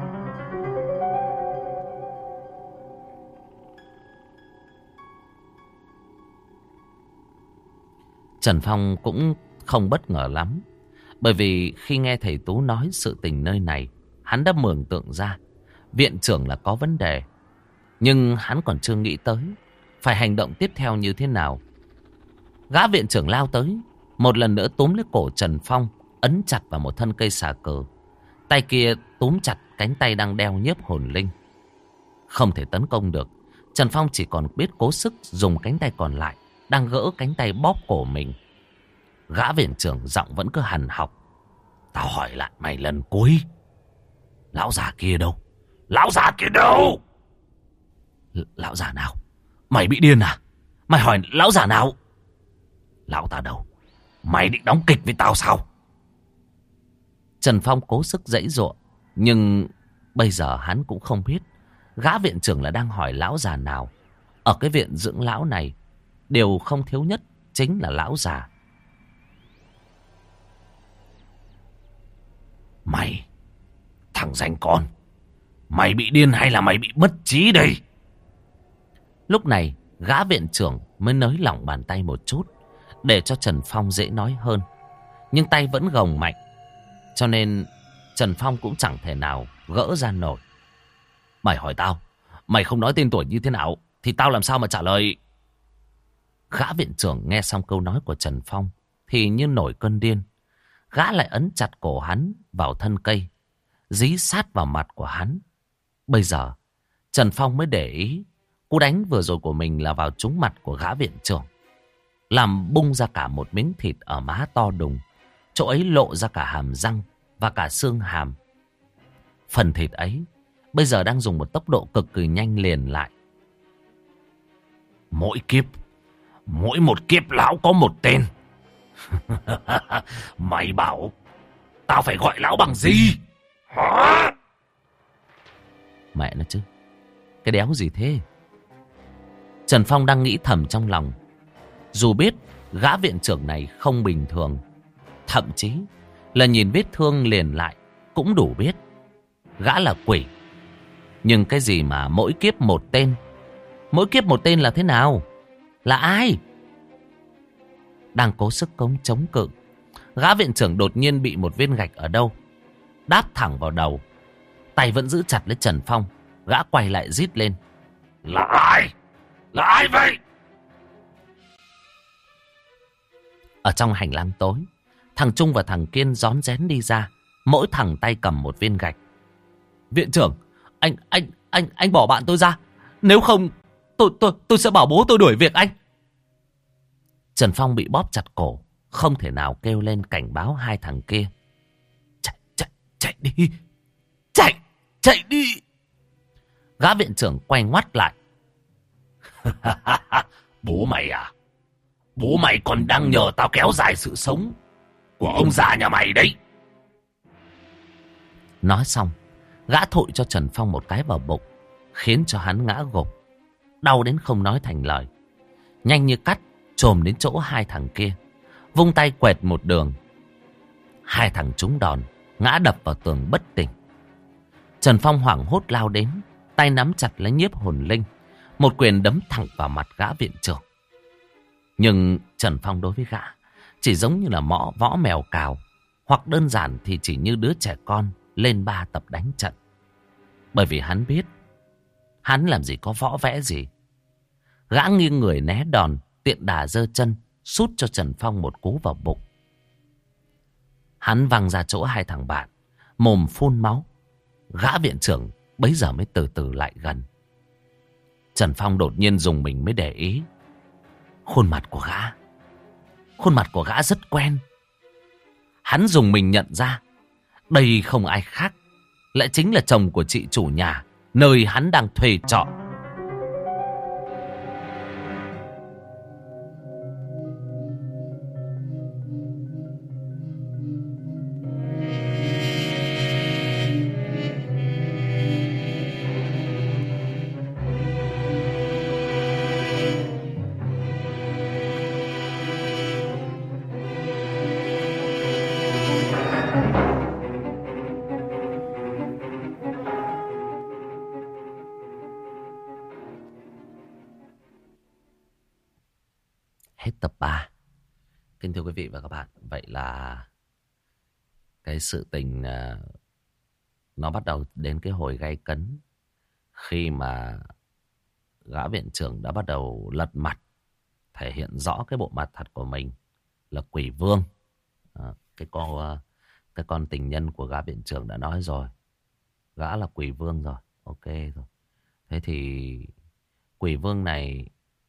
Trần Phong cũng không bất ngờ lắm. Bởi vì khi nghe thầy Tú nói sự tình nơi này, hắn đã mường tượng ra viện trưởng là có vấn đề. Nhưng hắn còn chưa nghĩ tới phải hành động tiếp theo như thế nào. Gã viện trưởng lao tới, một lần nữa túm lấy cổ Trần Phong, ấn chặt vào một thân cây xà cừ. Tay kia túm chặt cánh tay đang đeo nhiếp hồn linh. Không thể tấn công được, Trần Phong chỉ còn biết cố sức dùng cánh tay còn lại đang gỡ cánh tay bóp cổ mình. Gã viện trưởng giọng vẫn cứ hằn học: "Tao hỏi lại mày lần cuối, lão già kia đâu? Lão già kia đâu?" "Lão già nào? Mày bị điên à? Mày hỏi lão già nào?" "Lão ta đâu? Mày định đóng kịch với tao sao?" Trần Phong cố sức giãy giụa, nhưng bây giờ hắn cũng không biết gã viện trưởng là đang hỏi lão già nào. Ở cái viện dưỡng lão này, điều không thiếu nhất chính là lão già. "Mày, thằng danh con, mày bị điên hay là mày bị mất trí đây?" Lúc này gã viện trưởng mới nới lỏng bàn tay một chút để cho Trần Phong dễ nói hơn. Nhưng tay vẫn gồng mạnh, cho nên Trần Phong cũng chẳng thể nào gỡ ra nổi. "Mày hỏi tao, mày không nói tên tuổi như thế nào thì tao làm sao mà trả lời?" Gã viện trưởng nghe xong câu nói của Trần Phong thì như nổi cơn điên. Gã lại ấn chặt cổ hắn vào thân cây, dí sát vào mặt của hắn. Bây giờ Trần Phong mới để ý cú đánh vừa rồi của mình là vào trúng mặt của gã viện trưởng, làm bung ra cả một miếng thịt ở má to đùng. Chỗ ấy lộ ra cả hàm răng và cả xương hàm. Phần thịt ấy bây giờ đang dùng một tốc độ cực kỳ nhanh liền lại. "Mỗi kiếp, mỗi một kiếp lão có một tên. Mày bảo tao phải gọi lão bằng gì? Hả?" Mẹ nó chứ, cái đéo gì thế? Trần Phong đang nghĩ thầm trong lòng. Dù biết gã viện trưởng này không bình thường, thậm chí là nhìn vết thương liền lại cũng đủ biết gã là quỷ. Nhưng cái gì mà mỗi kiếp một tên? Mỗi kiếp một tên là thế nào? Là ai? Đang cố sức cống chống cự, gã viện trưởng đột nhiên bị một viên gạch ở đâu đáp thẳng vào đầu. Tay vẫn giữ chặt lấy Trần Phong. Gã quay lại rít lên. Là ai? Là ai vậy? Ở trong hành lang tối, thằng Trung và thằng Kiên rón rén đi ra, mỗi thằng tay cầm một viên gạch. Viện trưởng, anh anh anh anh bỏ bạn tôi ra, nếu không tôi tôi tôi sẽ bảo bố tôi đuổi việc anh. Trần Phong bị bóp chặt cổ, không thể nào kêu lên cảnh báo hai thằng kia. Chạy chạy chạy đi, chạy chạy đi. Gã viện trưởng quay ngoắt lại. Bố mày à? Bố mày còn đang nhờ tao kéo dài sự sống của ông già nhà mày đấy. Nói xong, gã thụi cho Trần Phong một cái vào bụng, khiến cho hắn ngã gục, đau đến không nói thành lời. Nhanh như cắt chồm đến chỗ hai thằng kia, vung tay quẹt một đường. Hai thằng trúng đòn, ngã đập vào tường bất tỉnh. Trần Phong hoảng hốt lao đến, tay nắm chặt lấy nhiếp hồn linh, một quyền đấm thẳng vào mặt gã viện trưởng. Nhưng Trần Phong đối với gã chỉ giống như là mõ võ mèo cào, hoặc đơn giản thì chỉ như đứa trẻ con lên ba tập đánh trận. Bởi vì hắn biết, hắn làm gì có võ vẽ gì. Gã nghiêng người né đòn, tiện đà giơ chân sút cho Trần Phong một cú vào bụng. Hắn văng ra chỗ hai thằng bạn, mồm phun máu. Gã viện trưởng bấy giờ mới từ từ lại gần. Trần Phong đột nhiên dùng mình mới để ý. Khuôn mặt của gã, khuôn mặt của gã rất quen. Hắn dùng mình nhận ra, đây không ai khác, lại chính là chồng của chị chủ nhà nơi hắn đang thuê trọ. Hết tập ba. Kính thưa quý vị và các bạn, vậy là cái sự tình uh, nó bắt đầu đến cái hồi gay cấn khi mà gã viện trưởng đã bắt đầu lật mặt, thể hiện rõ cái bộ mặt thật của mình là quỷ vương. Uh, cái con uh, cái con tình nhân của gã viện trưởng đã nói rồi, gã là quỷ vương rồi, ok rồi. Thế thì quỷ vương này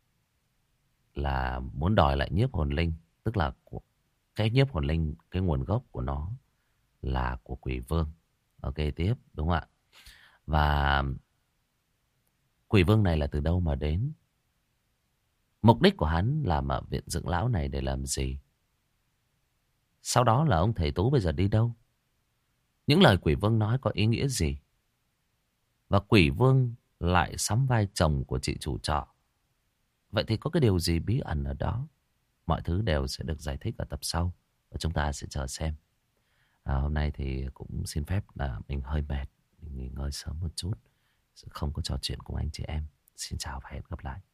là muốn đòi lại nhiếp hồn linh, tức là cái nhiếp hồn linh, cái nguồn gốc của nó là của quỷ vương. Ok tiếp, đúng không ạ? Và quỷ vương này là từ đâu mà đến? Mục đích của hắn làm ở viện dưỡng lão này để làm gì? Sau đó là ông thầy Tú bây giờ đi đâu? Những lời quỷ vương nói có ý nghĩa gì? Và quỷ vương lại sắm vai chồng của chị chủ trọ. Vậy thì có cái điều gì bí ẩn ở đó? Mọi thứ đều sẽ được giải thích ở tập sau, và chúng ta sẽ chờ xem. À, hôm nay thì cũng xin phép là mình hơi mệt, mình nghỉ ngơi sớm một chút, sẽ không có trò chuyện cùng anh chị em. Xin chào và hẹn gặp lại.